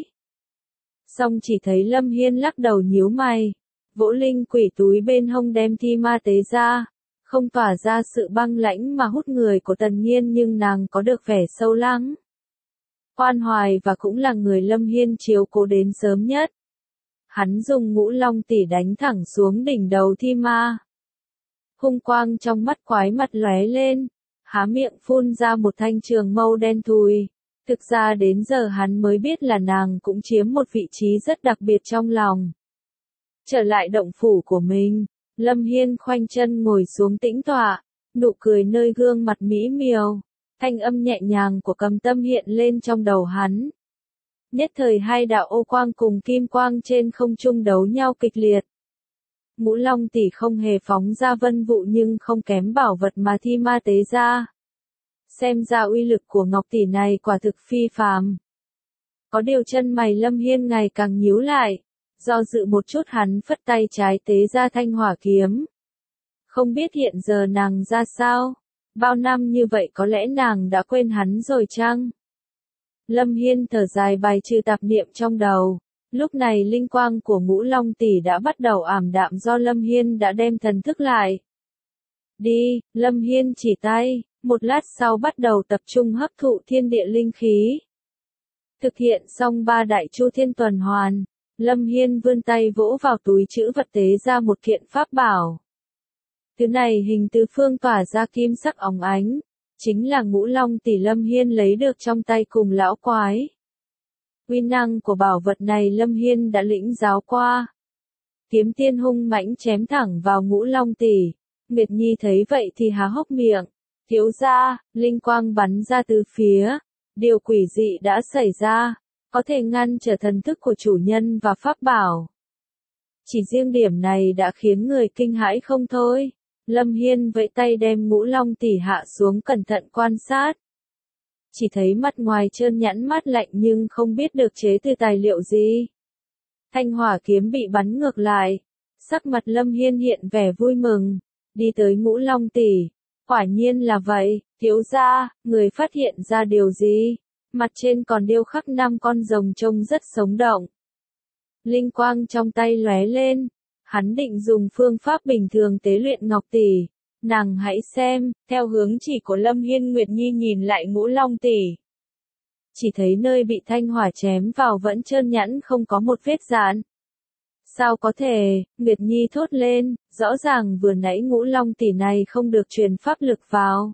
Song chỉ thấy Lâm Hiên lắc đầu nhíu mày, vỗ linh quỷ túi bên hông đem thi ma tế ra, không tỏa ra sự băng lãnh mà hút người của Tần Nhiên nhưng nàng có được vẻ sâu lắng. Khoan hoài và cũng là người Lâm Hiên chiếu cố đến sớm nhất. Hắn dùng ngũ long tỷ đánh thẳng xuống đỉnh đầu thi ma. Hung quang trong mắt quái mặt lóe lên, há miệng phun ra một thanh trường mâu đen thùi. Thực ra đến giờ hắn mới biết là nàng cũng chiếm một vị trí rất đặc biệt trong lòng. Trở lại động phủ của mình, Lâm Hiên khoanh chân ngồi xuống tĩnh tọa, nụ cười nơi gương mặt mỹ miều, thanh âm nhẹ nhàng của Cầm Tâm hiện lên trong đầu hắn. Nhất thời hai đạo ô quang cùng kim quang trên không trung đấu nhau kịch liệt. Ngũ Long tỷ không hề phóng ra vân vụ nhưng không kém bảo vật mà thi ma tế ra. Xem ra uy lực của ngọc tỷ này quả thực phi phàm. Có điều chân mày Lâm Hiên ngày càng nhíu lại, do dự một chút hắn phất tay trái tế ra thanh hỏa kiếm. Không biết hiện giờ nàng ra sao, bao năm như vậy có lẽ nàng đã quên hắn rồi chăng? Lâm Hiên thở dài bài trừ tạp niệm trong đầu. Lúc này linh quang của Ngũ Long tỷ đã bắt đầu ảm đạm do Lâm Hiên đã đem thần thức lại. Đi, Lâm Hiên chỉ tay, một lát sau bắt đầu tập trung hấp thụ thiên địa linh khí. Thực hiện xong 3 đại chu thiên tuần hoàn, Lâm Hiên vươn tay vỗ vào túi trữ vật tế ra một kiện pháp bảo. Thứ này hình tứ phương tỏa ra kim sắc óng ánh, chính là Ngũ Long tỷ Lâm Hiên lấy được trong tay cùng lão quái. Uy năng của bảo vật này Lâm Hiên đã lĩnh giáo qua. Kiếm tiên hung mãnh chém thẳng vào Ngũ Long tỷ. Nguyệt Nhi thấy vậy thì há hốc miệng. Thiếu gia, linh quang bắn ra từ phía. Điều quỷ dị đã xảy ra, có thể ngăn trở thần thức của chủ nhân và pháp bảo. Chỉ riêng điểm này đã khiến người kinh hãi không thôi. Lâm Hiên vẫy tay đem Ngũ Long tỷ hạ xuống cẩn thận quan sát. Chỉ thấy mặt ngoài trơn nhẵn mát lạnh nhưng không biết được chế từ tài liệu gì. Thanh hỏa kiếm bị bắn ngược lại. Sắc mặt Lâm Hiên hiện vẻ vui mừng. Đi tới Ngũ Long tỷ. Quả nhiên là vậy, thiếu gia, người phát hiện ra điều gì? Mặt trên còn điêu khắc 5 con rồng trông rất sống động. Linh quang trong tay lóe lên. Hắn định dùng phương pháp bình thường tế luyện ngọc tỷ. Nàng hãy xem, theo hướng chỉ của Lâm Hiên Nguyệt Nhi nhìn lại Ngũ Long tỷ. Chỉ thấy nơi bị thanh hỏa chém vào vẫn trơn nhẵn không có một vết dạn. Sao có thể, Nguyệt Nhi thốt lên, rõ ràng vừa nãy Ngũ Long tỷ này không được truyền pháp lực vào.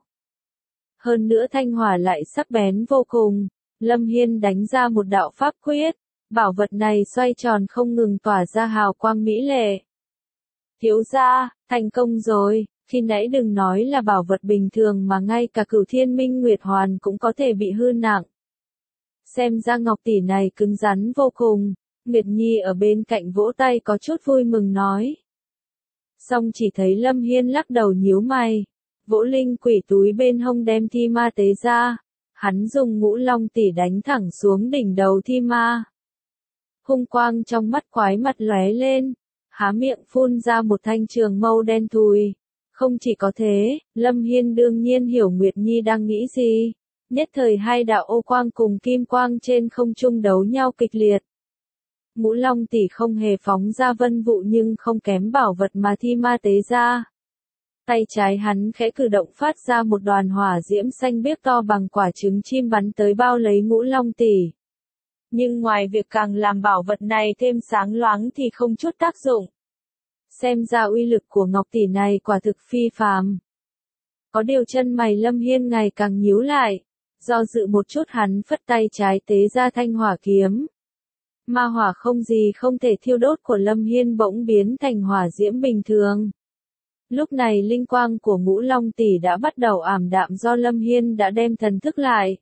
Hơn nữa thanh hỏa lại sắc bén vô cùng, Lâm Hiên đánh ra một đạo pháp quyết, bảo vật này xoay tròn không ngừng tỏa ra hào quang mỹ lệ. Thiếu gia, thành công rồi, khi nãy đừng nói là bảo vật bình thường mà ngay cả Cửu Thiên Minh Nguyệt Hoàn cũng có thể bị hư nặng. Xem ra ngọc tỷ này cứng rắn vô cùng. Nguyệt Nhi ở bên cạnh vỗ tay có chút vui mừng nói. Song chỉ thấy Lâm Hiên lắc đầu nhíu mày, vỗ linh quỷ túi bên hông đem thi ma tế ra, hắn dùng Ngũ Long tỷ đánh thẳng xuống đỉnh đầu thi ma. Hung quang trong mắt quái mặt lóe lên, há miệng phun ra một thanh trường mâu đen thùi. Không chỉ có thế, Lâm Hiên đương nhiên hiểu Nguyệt Nhi đang nghĩ gì. Nhất thời hai đạo ô quang cùng kim quang trên không trung đấu nhau kịch liệt. Ngũ Long tỷ không hề phóng ra vân vụ nhưng không kém bảo vật mà thi ma tế ra. Tay trái hắn khẽ cử động phát ra một đoàn hỏa diễm xanh biếc to bằng quả trứng chim bắn tới bao lấy Ngũ Long tỷ. Nhưng ngoài việc càng làm bảo vật này thêm sáng loáng thì không chút tác dụng. Xem ra uy lực của ngọc tỷ này quả thực phi phàm. Có điều chân mày Lâm Hiên ngày càng nhíu lại. Do dự một chút hắn phất tay trái tế ra thanh hỏa kiếm. Ma hỏa không gì không thể thiêu đốt của Lâm Hiên bỗng biến thành hỏa diễm bình thường. Lúc này linh quang của Ngũ Long tỷ đã bắt đầu ảm đạm do Lâm Hiên đã đem thần thức lại.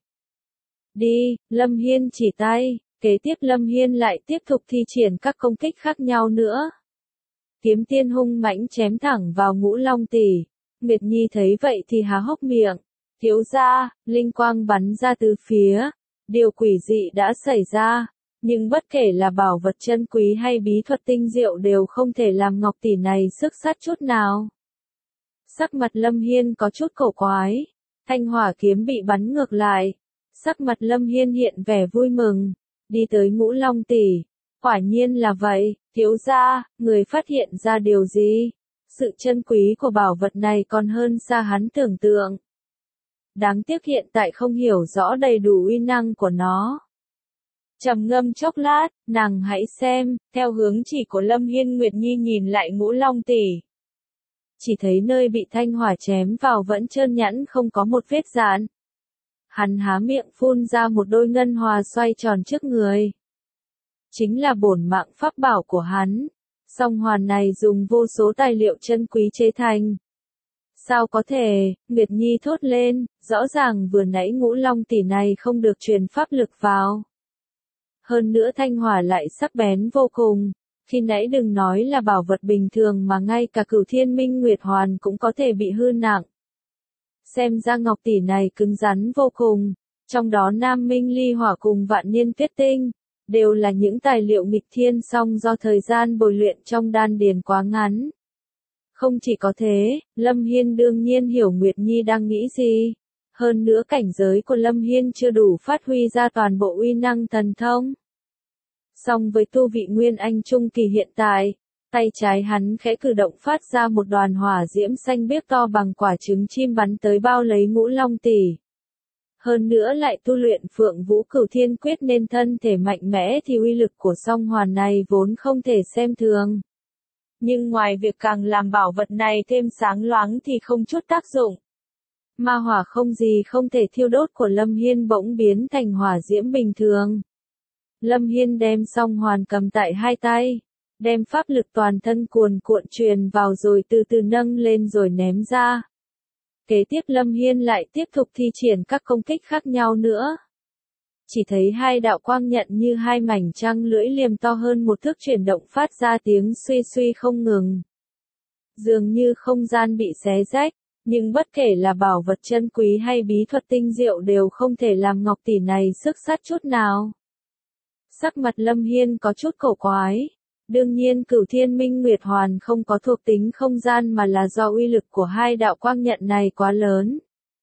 Đi, Lâm Hiên chỉ tay, kế tiếp Lâm Hiên lại tiếp tục thi triển các công kích khác nhau nữa. Kiếm tiên hung mãnh chém thẳng vào Ngũ Long tỷ. Nguyệt Nhi thấy vậy thì há hốc miệng. Thiếu gia, linh quang bắn ra từ phía. Điều quỷ dị đã xảy ra. Nhưng bất kể là bảo vật chân quý hay bí thuật tinh diệu đều không thể làm ngọc tỷ này sức sát chút nào. Sắc mặt Lâm Hiên có chút cổ quái. Thanh hỏa kiếm bị bắn ngược lại. Sắc mặt Lâm Hiên hiện vẻ vui mừng. Đi tới Ngũ Long tỷ. Quả nhiên là vậy, thiếu gia, người phát hiện ra điều gì? Sự chân quý của bảo vật này còn hơn xa hắn tưởng tượng. Đáng tiếc hiện tại không hiểu rõ đầy đủ uy năng của nó. Trầm ngâm chốc lát, nàng hãy xem, theo hướng chỉ của Lâm Hiên Nguyệt Nhi nhìn lại Ngũ Long tỷ. Chỉ thấy nơi bị thanh hỏa chém vào vẫn trơn nhẵn không có một vết dạn. Hắn há miệng phun ra một đôi ngân hòa xoay tròn trước người. Chính là bổn mạng pháp bảo của hắn. Song hoàn này dùng vô số tài liệu chân quý chế thành. Sao có thể, Nguyệt Nhi thốt lên, rõ ràng vừa nãy Ngũ Long tỷ này không được truyền pháp lực vào. Hơn nữa thanh hỏa lại sắc bén vô cùng. Khi nãy đừng nói là bảo vật bình thường mà ngay cả Cửu Thiên Minh Nguyệt Hoàn cũng có thể bị hư nặng. Xem ra ngọc tỷ này cứng rắn vô cùng. Trong đó Nam Minh Ly Hỏa cùng Vạn Niên Tuyết Tinh đều là những tài liệu nghịch thiên song do thời gian bồi luyện trong đan điền quá ngắn. Không chỉ có thế, Lâm Hiên đương nhiên hiểu Nguyệt Nhi đang nghĩ gì. Hơn nữa cảnh giới của Lâm Hiên chưa đủ phát huy ra toàn bộ uy năng thần thông. Song với tu vị Nguyên Anh Trung kỳ hiện tại, tay trái hắn khẽ cử động phát ra một đoàn hỏa diễm xanh biếc to bằng quả trứng chim bắn tới bao lấy Ngũ Long tỷ. Hơn nữa lại tu luyện Phượng Vũ Cửu Thiên Quyết nên thân thể mạnh mẽ thì uy lực của song hoàn này vốn không thể xem thường. Nhưng ngoài việc càng làm bảo vật này thêm sáng loáng thì không chút tác dụng. Ma hỏa không gì không thể thiêu đốt của Lâm Hiên bỗng biến thành hỏa diễm bình thường. Lâm Hiên đem song hoàn cầm tại hai tay, đem pháp lực toàn thân cuồn cuộn truyền vào rồi từ từ nâng lên rồi ném ra. Kế tiếp Lâm Hiên lại tiếp tục thi triển các công kích khác nhau nữa. Chỉ thấy hai đạo quang nhận như hai mảnh trăng lưỡi liềm to hơn một thước chuyển động phát ra tiếng suy suy không ngừng. Dường như không gian bị xé rách, nhưng bất kể là bảo vật chân quý hay bí thuật tinh diệu đều không thể làm ngọc tỷ này sức sát chút nào. Sắc mặt Lâm Hiên có chút cổ quái. Đương nhiên Cửu Thiên Minh Nguyệt Hoàn không có thuộc tính không gian mà là do uy lực của hai đạo quang nhận này quá lớn.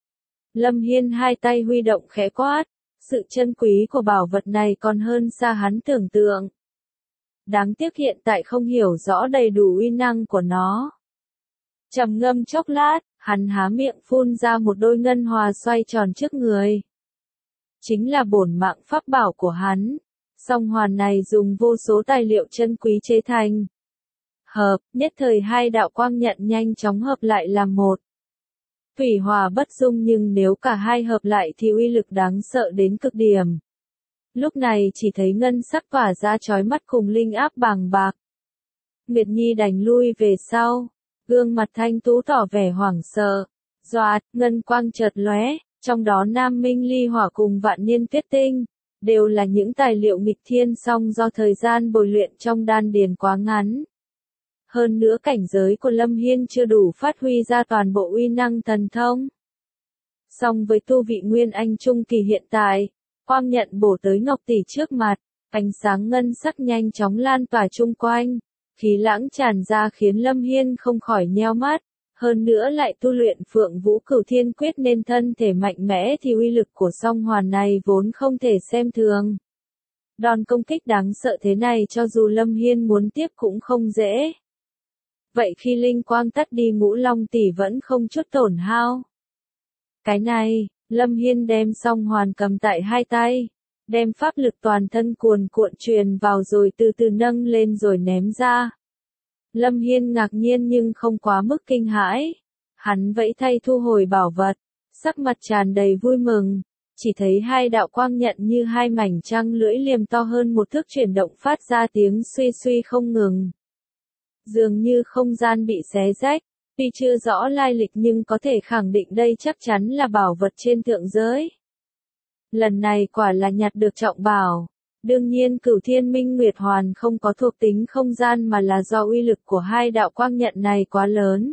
Lâm Hiên hai tay huy động khẽ quát, sự chân quý của bảo vật này còn hơn xa hắn tưởng tượng. Đáng tiếc hiện tại không hiểu rõ đầy đủ uy năng của nó. Trầm ngâm chốc lát, hắn há miệng phun ra một đôi ngân hòa xoay tròn trước người. Chính là bổn mạng pháp bảo của hắn. Song hoàn này dùng vô số tài liệu chân quý chế thành. Hợp, nhất thời hai đạo quang nhận nhanh chóng hợp lại làm một. Thủy hòa bất dung nhưng nếu cả hai hợp lại thì uy lực đáng sợ đến cực điểm. Lúc này chỉ thấy ngân sắc tỏa ra chói mắt cùng linh áp bàng bạc. Nguyệt Nhi đành lui về sau, gương mặt thanh tú tỏ vẻ hoảng sợ. Doạt, ngân quang chợt lóe, trong đó Nam Minh Ly Hỏa cùng Vạn Niên Tuyết Tinh đều là những tài liệu nghịch thiên song do thời gian bồi luyện trong đan điền quá ngắn. Hơn nữa cảnh giới của Lâm Hiên chưa đủ phát huy ra toàn bộ uy năng thần thông. Song với tu vị Nguyên Anh Trung kỳ hiện tại, quang nhận bổ tới ngọc tỷ trước mặt, ánh sáng ngân sắc nhanh chóng lan tỏa chung quanh, khí lãng tràn ra khiến Lâm Hiên không khỏi nheo mắt. Hơn nữa lại tu luyện Phượng Vũ Cửu Thiên Quyết nên thân thể mạnh mẽ thì uy lực của song hoàn này vốn không thể xem thường. Đòn công kích đáng sợ thế này cho dù Lâm Hiên muốn tiếp cũng không dễ. Vậy khi linh quang tắt đi Ngũ Long tỷ vẫn không chút tổn hao. Cái này, Lâm Hiên đem song hoàn cầm tại hai tay, đem pháp lực toàn thân cuồn cuộn truyền vào rồi từ từ nâng lên rồi ném ra. Lâm Hiên ngạc nhiên nhưng không quá mức kinh hãi. Hắn vẫy tay thu hồi bảo vật, sắc mặt tràn đầy vui mừng, chỉ thấy hai đạo quang nhận như hai mảnh trăng lưỡi liềm to hơn một thước chuyển động phát ra tiếng suy suy không ngừng. Dường như không gian bị xé rách, tuy chưa rõ lai lịch nhưng có thể khẳng định đây chắc chắn là bảo vật trên thượng giới. Lần này quả là nhặt được trọng bảo. Đương nhiên Cửu Thiên Minh Nguyệt Hoàn không có thuộc tính không gian mà là do uy lực của hai đạo quang nhận này quá lớn.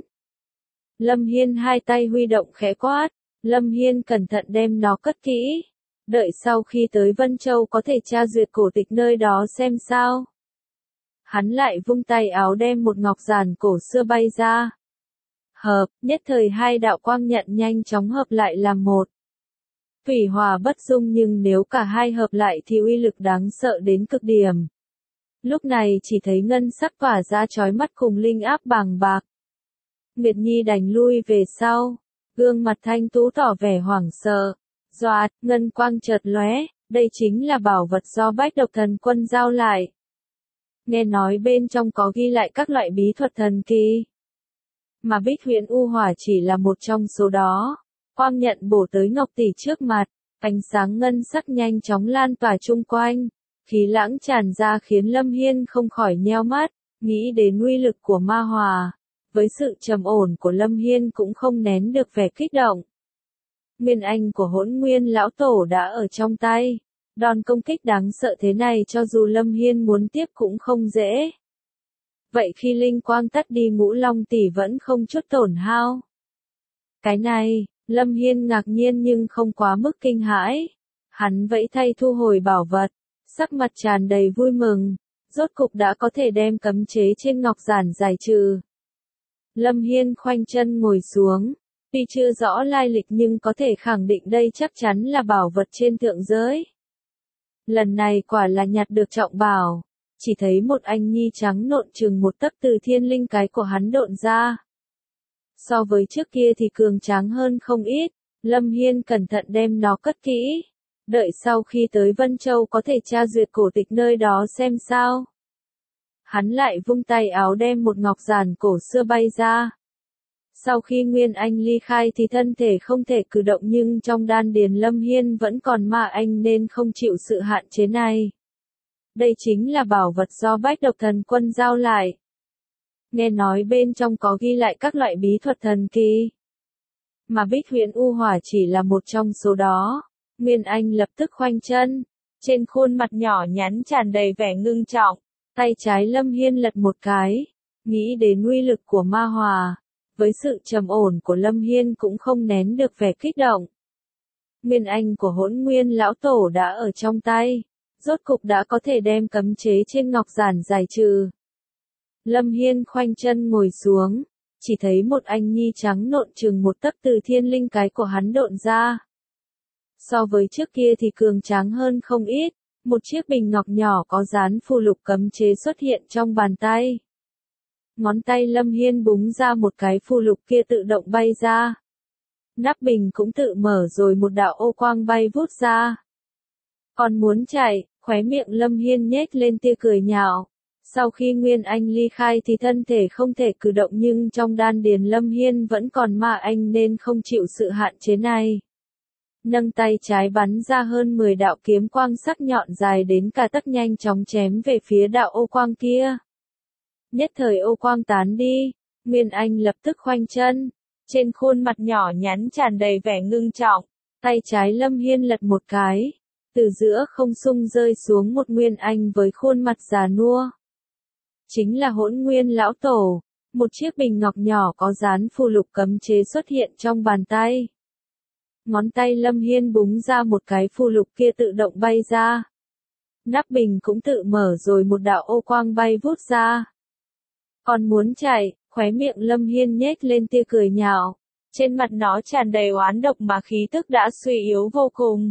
Lâm Hiên hai tay huy động khẽ quát, Lâm Hiên cẩn thận đem nó cất kỹ. Đợi sau khi tới Vân Châu có thể tra duyệt cổ tịch nơi đó xem sao. Hắn lại vung tay áo đem một ngọc giản cổ xưa bay ra. Hợp, nhất thời hai đạo quang nhận nhanh chóng hợp lại làm một. Thủy hòa bất dung nhưng nếu cả hai hợp lại thì uy lực đáng sợ đến cực điểm. Lúc này chỉ thấy ngân sắc tỏa ra chói mắt cùng linh áp bàng bạc. Nguyệt Nhi đành lui về sau, gương mặt thanh tú tỏ vẻ hoảng sợ. Doạt, ngân quang chợt lóe, đây chính là bảo vật do Bách Độc Thần Quân giao lại. Nghe nói bên trong có ghi lại các loại bí thuật thần kỳ. Mà Bích Huyễn U Hỏa chỉ là một trong số đó. Quang nhận bổ tới Ngọc Tỷ trước mặt, ánh sáng ngân sắc nhanh chóng lan tỏa chung quanh, khí lãng tràn ra khiến Lâm Hiên không khỏi nheo mắt, nghĩ đến uy lực của ma hòa. Với sự trầm ổn của Lâm Hiên cũng không nén được vẻ kích động. Nguyên anh của Hỗn Nguyên lão tổ đã ở trong tay, đòn công kích đáng sợ thế này cho dù Lâm Hiên muốn tiếp cũng không dễ. Vậy khi linh quang tắt đi Ngũ Long Tỷ vẫn không chút tổn hao. Cái này, Lâm Hiên ngạc nhiên nhưng không quá mức kinh hãi. Hắn vẫy tay thu hồi bảo vật, sắc mặt tràn đầy vui mừng, rốt cục đã có thể đem cấm chế trên ngọc giản giải trừ. Lâm Hiên khoanh chân ngồi xuống, tuy chưa rõ lai lịch nhưng có thể khẳng định đây chắc chắn là bảo vật trên thượng giới. Lần này quả là nhặt được trọng bảo, chỉ thấy một anh nhi trắng nộn chừng một tấc từ thiên linh cái của hắn độn ra. So với trước kia thì cường tráng hơn không ít, Lâm Hiên cẩn thận đem nó cất kỹ. Đợi sau khi tới Vân Châu có thể tra duyệt cổ tịch nơi đó xem sao. Hắn lại vung tay áo đem một ngọc giản cổ xưa bay ra. Sau khi Nguyên Anh ly khai thì thân thể không thể cử động nhưng trong đan điền Lâm Hiên vẫn còn ma anh nên không chịu sự hạn chế này. Đây chính là bảo vật do Bách Độc Thần Quân giao lại. Nghe nói bên trong có ghi lại các loại bí thuật thần kỳ. Mà Bích Huyễn U Hỏa chỉ là một trong số đó. Nguyên Anh lập tức khoanh chân. Trên khuôn mặt nhỏ nhắn tràn đầy vẻ ngưng trọng. Tay trái Lâm Hiên lật một cái. Nghĩ đến uy lực của ma hòa. Với sự trầm ổn của Lâm Hiên cũng không nén được vẻ kích động. Nguyên Anh của Hỗn Nguyên lão tổ đã ở trong tay. Rốt cục đã có thể đem cấm chế trên ngọc giản giải trừ. Lâm Hiên khoanh chân ngồi xuống, chỉ thấy một anh nhi trắng nộn chừng một tấc từ thiên linh cái của hắn độn ra. So với trước kia thì cường tráng hơn không ít, một chiếc bình ngọc nhỏ có dán phù lục cấm chế xuất hiện trong bàn tay. Ngón tay Lâm Hiên búng ra một cái phù lục kia tự động bay ra. Nắp bình cũng tự mở rồi một đạo ô quang bay vút ra. Còn muốn chạy, khóe miệng Lâm Hiên nhếch lên tia cười nhạo. Sau khi Nguyên Anh ly khai thì thân thể không thể cử động nhưng trong đan điền Lâm Hiên vẫn còn ma anh nên không chịu sự hạn chế này. Nâng tay trái bắn ra hơn 10 đạo kiếm quang sắc nhọn dài đến cả tấc nhanh chóng chém về phía đạo ô quang kia. Nhất thời ô quang tán đi, Nguyên Anh lập tức khoanh chân. Trên khuôn mặt nhỏ nhắn tràn đầy vẻ ngưng trọng, tay trái Lâm Hiên lật một cái. Từ giữa không trung rơi xuống một Nguyên Anh với khuôn mặt già nua. Chính là Hỗn Nguyên lão tổ, một chiếc bình ngọc nhỏ có dán phù lục cấm chế xuất hiện trong bàn tay. Ngón tay Lâm Hiên búng ra một cái phù lục kia tự động bay ra. Nắp bình cũng tự mở rồi một đạo ô quang bay vút ra. Còn muốn chạy, khóe miệng Lâm Hiên nhếch lên tia cười nhạo. Trên mặt nó tràn đầy oán độc mà khí tức đã suy yếu vô cùng.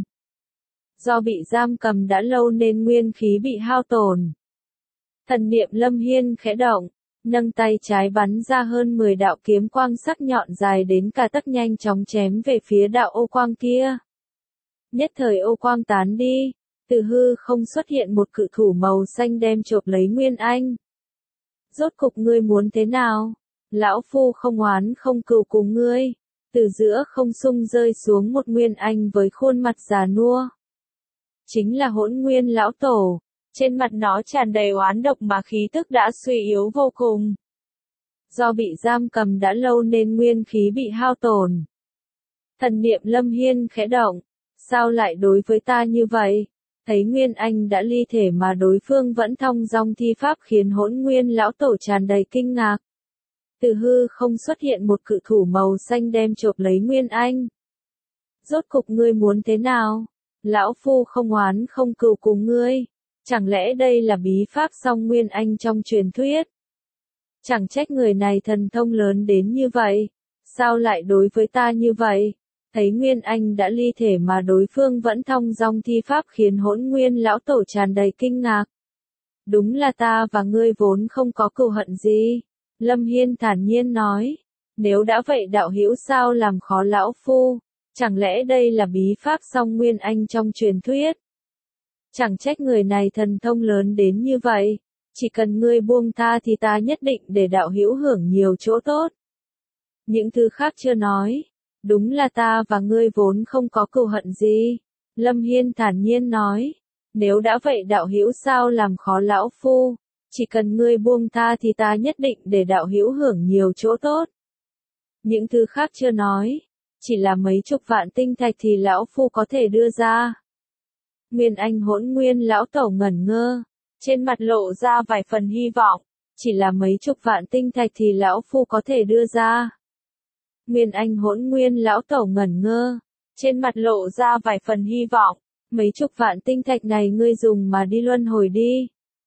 Do bị giam cầm đã lâu nên nguyên khí bị hao tổn. Thần niệm Lâm Hiên khẽ động, nâng tay trái bắn ra hơn 10 đạo kiếm quang sắc nhọn dài đến cả tấc nhanh chóng chém về phía đạo ô quang kia. Nhất thời ô quang tán đi, Từ hư không xuất hiện một cự thủ màu xanh đem chộp lấy Nguyên Anh. Rốt cục ngươi muốn thế nào? Lão phu không oán không cừu cùng ngươi. Từ giữa không trung rơi xuống một Nguyên Anh với khuôn mặt già nua. Chính là Hỗn Nguyên lão tổ. Trên mặt nó tràn đầy oán độc mà khí tức đã suy yếu vô cùng. Do bị giam cầm đã lâu nên nguyên khí bị hao tổn. Thần niệm Lâm Hiên khẽ động. Sao lại đối với ta như vậy? Thấy Nguyên Anh đã ly thể mà đối phương vẫn thong dong thi pháp khiến Hỗn Nguyên lão tổ tràn đầy kinh ngạc. Từ hư không xuất hiện một cự thủ màu xanh đem chộp lấy Nguyên Anh. Rốt cục ngươi muốn thế nào? Lão phu không oán không cừu cùng ngươi. Chẳng lẽ đây là bí pháp song Nguyên Anh trong truyền thuyết? Chẳng trách người này thần thông lớn đến như vậy. Sao lại đối với ta như vậy? Thấy Nguyên Anh đã ly thể mà đối phương vẫn thong dong thi pháp khiến Hỗn Nguyên lão tổ tràn đầy kinh ngạc. Đúng là ta và ngươi vốn không có cừu hận gì. Lâm Hiên thản nhiên nói. Nếu đã vậy đạo hữu sao làm khó lão phu? Chẳng lẽ đây là bí pháp song Nguyên Anh trong truyền thuyết? Chẳng trách người này thần thông lớn đến như vậy. Chỉ cần ngươi buông tha thì ta nhất định để đạo hữu hưởng nhiều chỗ tốt. Những thứ khác chưa nói. Đúng là ta và ngươi vốn không có cừu hận gì. Lâm Hiên thản nhiên nói. Nếu đã vậy đạo hữu sao làm khó lão phu? Chỉ cần ngươi buông tha thì ta nhất định để đạo hữu hưởng nhiều chỗ tốt. Những thứ khác chưa nói. Chỉ là mấy chục vạn tinh thạch thì lão phu có thể đưa ra. Nguyên Anh Hỗn Nguyên lão tổ ngẩn ngơ. Trên mặt lộ ra vài phần hy vọng. Chỉ là mấy chục vạn tinh thạch thì lão phu có thể đưa ra. Nguyên Anh Hỗn Nguyên lão tổ ngẩn ngơ. Trên mặt lộ ra vài phần hy vọng. Mấy chục vạn tinh thạch này ngươi dùng mà đi luân hồi đi.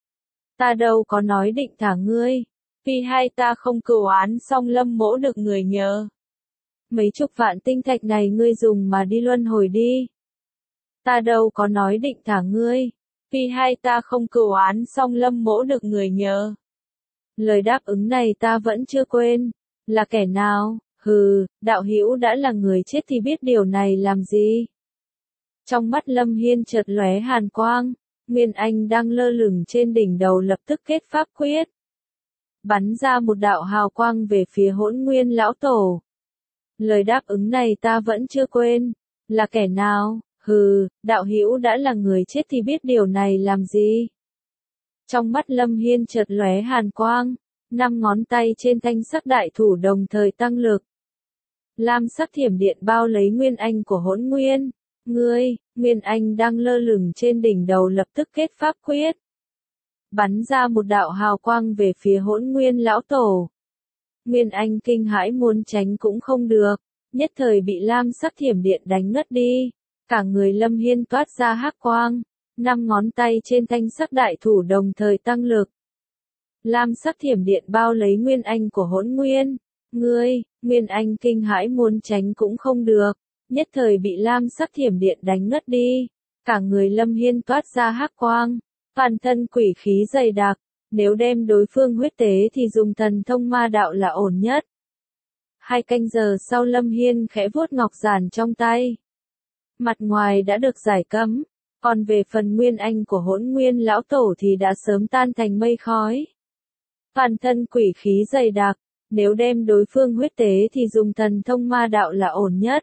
Ta đâu có nói định thả ngươi. Vì hai ta không cừu oán song Lâm mỗ được người nhờ. Mấy chục vạn tinh thạch này ngươi dùng mà đi luân hồi đi. Ta đâu có nói định thả ngươi. Vì hai ta không cừu oán song Lâm mỗ được người nhờ. Lời đáp ứng này ta vẫn chưa quên. Là kẻ nào? Hừ, đạo hữu đã là người chết thì biết điều này làm gì? Trong mắt Lâm Hiên chợt lóe hàn quang. Nguyên Anh đang lơ lửng trên đỉnh đầu lập tức kết pháp quyết. Bắn ra một đạo hào quang về phía Hỗn Nguyên lão tổ. Lời đáp ứng này ta vẫn chưa quên. Là kẻ nào? Hừ, đạo hữu đã là người chết thì biết điều này làm gì? Trong mắt Lâm Hiên chợt lóe hàn quang. 5 ngón tay trên thanh sắc đại thủ đồng thời tăng lực. Lam sắc thiểm điện bao lấy Nguyên Anh của Hỗn Nguyên. Nguyên Anh đang lơ lửng trên đỉnh đầu lập tức kết pháp quyết. Bắn ra một đạo hào quang về phía Hỗn Nguyên lão tổ. Nguyên Anh kinh hãi muốn tránh cũng không được. Nhất thời bị lam sắc thiểm điện đánh ngất đi. Cả người Lâm Hiên toát ra hắc quang. 5 ngón tay trên thanh sắc đại thủ đồng thời tăng lực. Lam sắc thiểm điện bao lấy Nguyên Anh của Hỗn Nguyên. Nguyên Anh kinh hãi muốn tránh cũng không được. Nhất thời bị lam sắc thiểm điện đánh ngất đi. Cả người Lâm Hiên toát ra hắc quang. Toàn thân quỷ khí dày đặc. Nếu đem đối phương huyết tế thì dùng thần thông ma đạo là ổn nhất. 2 canh giờ sau Lâm Hiên khẽ vuốt ngọc giản trong tay. Mặt ngoài đã được giải cấm. Còn về phần Nguyên Anh của Hỗn Nguyên lão tổ thì đã sớm tan thành mây khói. Toàn thân quỷ khí dày đặc. Nếu đem đối phương huyết tế thì dùng thần thông ma đạo là ổn nhất.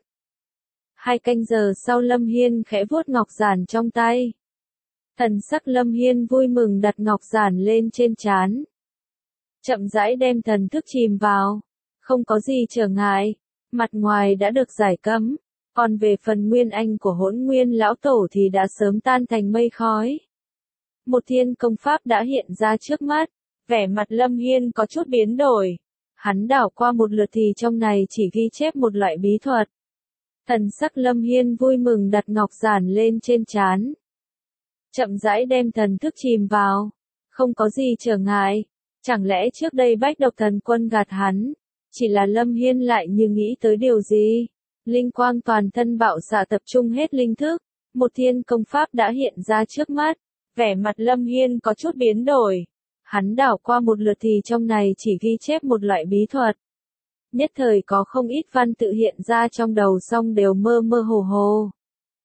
2 canh giờ sau Lâm Hiên khẽ vuốt ngọc giản trong tay. Thần sắc Lâm Hiên vui mừng đặt ngọc giản lên trên trán. Chậm rãi đem thần thức chìm vào. Không có gì trở ngại. Mặt ngoài đã được giải cấm. Còn về phần Nguyên Anh của Hỗn Nguyên lão tổ thì đã sớm tan thành mây khói. Một thiên công pháp đã hiện ra trước mắt. Vẻ mặt Lâm Hiên có chút biến đổi. Hắn đảo qua một lượt thì trong này chỉ ghi chép một loại bí thuật. Thần sắc Lâm Hiên vui mừng đặt ngọc giản lên trên trán. Chậm rãi đem thần thức chìm vào. Không có gì trở ngại. Chẳng lẽ trước đây Bách Độc Thần Quân gạt hắn? Chỉ là Lâm Hiên lại như nghĩ tới điều gì? Linh quang toàn thân bạo xạ tập trung hết linh thức. Một thiên công pháp đã hiện ra trước mắt. Vẻ mặt Lâm Hiên có chút biến đổi. Hắn đảo qua một lượt thì trong này chỉ ghi chép một loại bí thuật. Nhất thời có không ít văn tự hiện ra trong đầu song đều mơ mơ hồ hồ.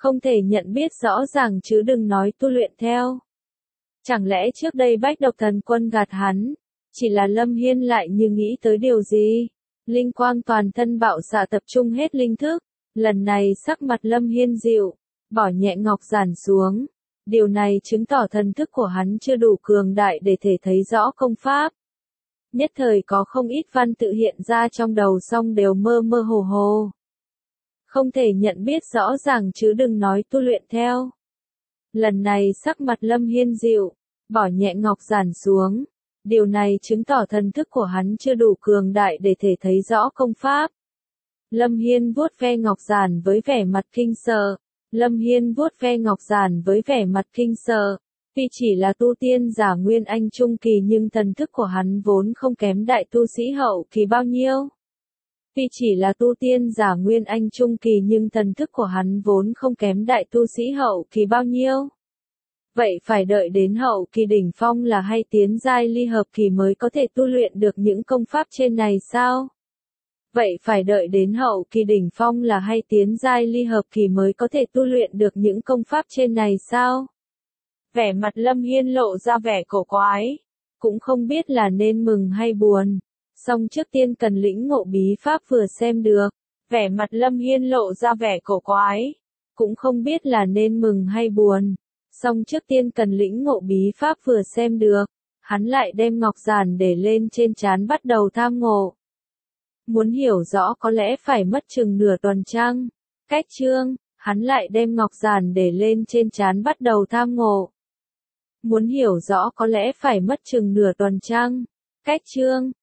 Không thể nhận biết rõ ràng chứ đừng nói tu luyện theo. Chẳng lẽ trước đây Bách Độc Thần Quân gạt hắn? Chỉ là Lâm Hiên lại như nghĩ tới điều gì? Linh quang toàn thân bạo xạ tập trung hết linh thức. Lần này sắc mặt Lâm Hiên dịu, bỏ nhẹ ngọc giản xuống. Điều này chứng tỏ thần thức của hắn chưa đủ cường đại để thể thấy rõ công pháp. Nhất thời có không ít văn tự hiện ra trong đầu song đều mơ mơ hồ hồ. Không thể nhận biết rõ ràng chứ đừng nói tu luyện theo. Lần này sắc mặt Lâm Hiên dịu, bỏ nhẹ ngọc giản xuống. Điều này chứng tỏ thần thức của hắn chưa đủ cường đại để thể thấy rõ công pháp. Lâm Hiên vuốt ve ngọc giản với vẻ mặt kinh sợ. Lâm Hiên vuốt ve ngọc giản với vẻ mặt kinh sợ. Tuy chỉ là tu tiên giả Nguyên Anh trung kỳ nhưng thần thức của hắn vốn không kém đại tu sĩ hậu kỳ bao nhiêu. Tuy chỉ là tu tiên giả Nguyên Anh trung kỳ nhưng thần thức của hắn vốn không kém đại tu sĩ hậu kỳ bao nhiêu. Vậy phải đợi đến hậu kỳ đỉnh phong là hay tiến giai ly hợp kỳ mới có thể tu luyện được những công pháp trên này sao? Vậy phải đợi đến hậu kỳ đỉnh phong là hay tiến giai ly hợp kỳ mới có thể tu luyện được những công pháp trên này sao? Vẻ mặt Lâm Hiên lộ ra vẻ cổ quái, cũng không biết là nên mừng hay buồn. Song trước tiên cần lĩnh ngộ bí pháp vừa xem được. Vẻ mặt Lâm Hiên lộ ra vẻ cổ quái, cũng không biết là nên mừng hay buồn. Song trước tiên cần lĩnh ngộ bí pháp vừa xem được. Hắn lại đem ngọc giản để lên trên trán bắt đầu tham ngộ. Muốn hiểu rõ có lẽ phải mất chừng nửa tuần trăng. Cách chương, hắn lại đem ngọc giản để lên trên trán bắt đầu tham ngộ. Muốn hiểu rõ có lẽ phải mất chừng nửa tuần trăng. Cách chương,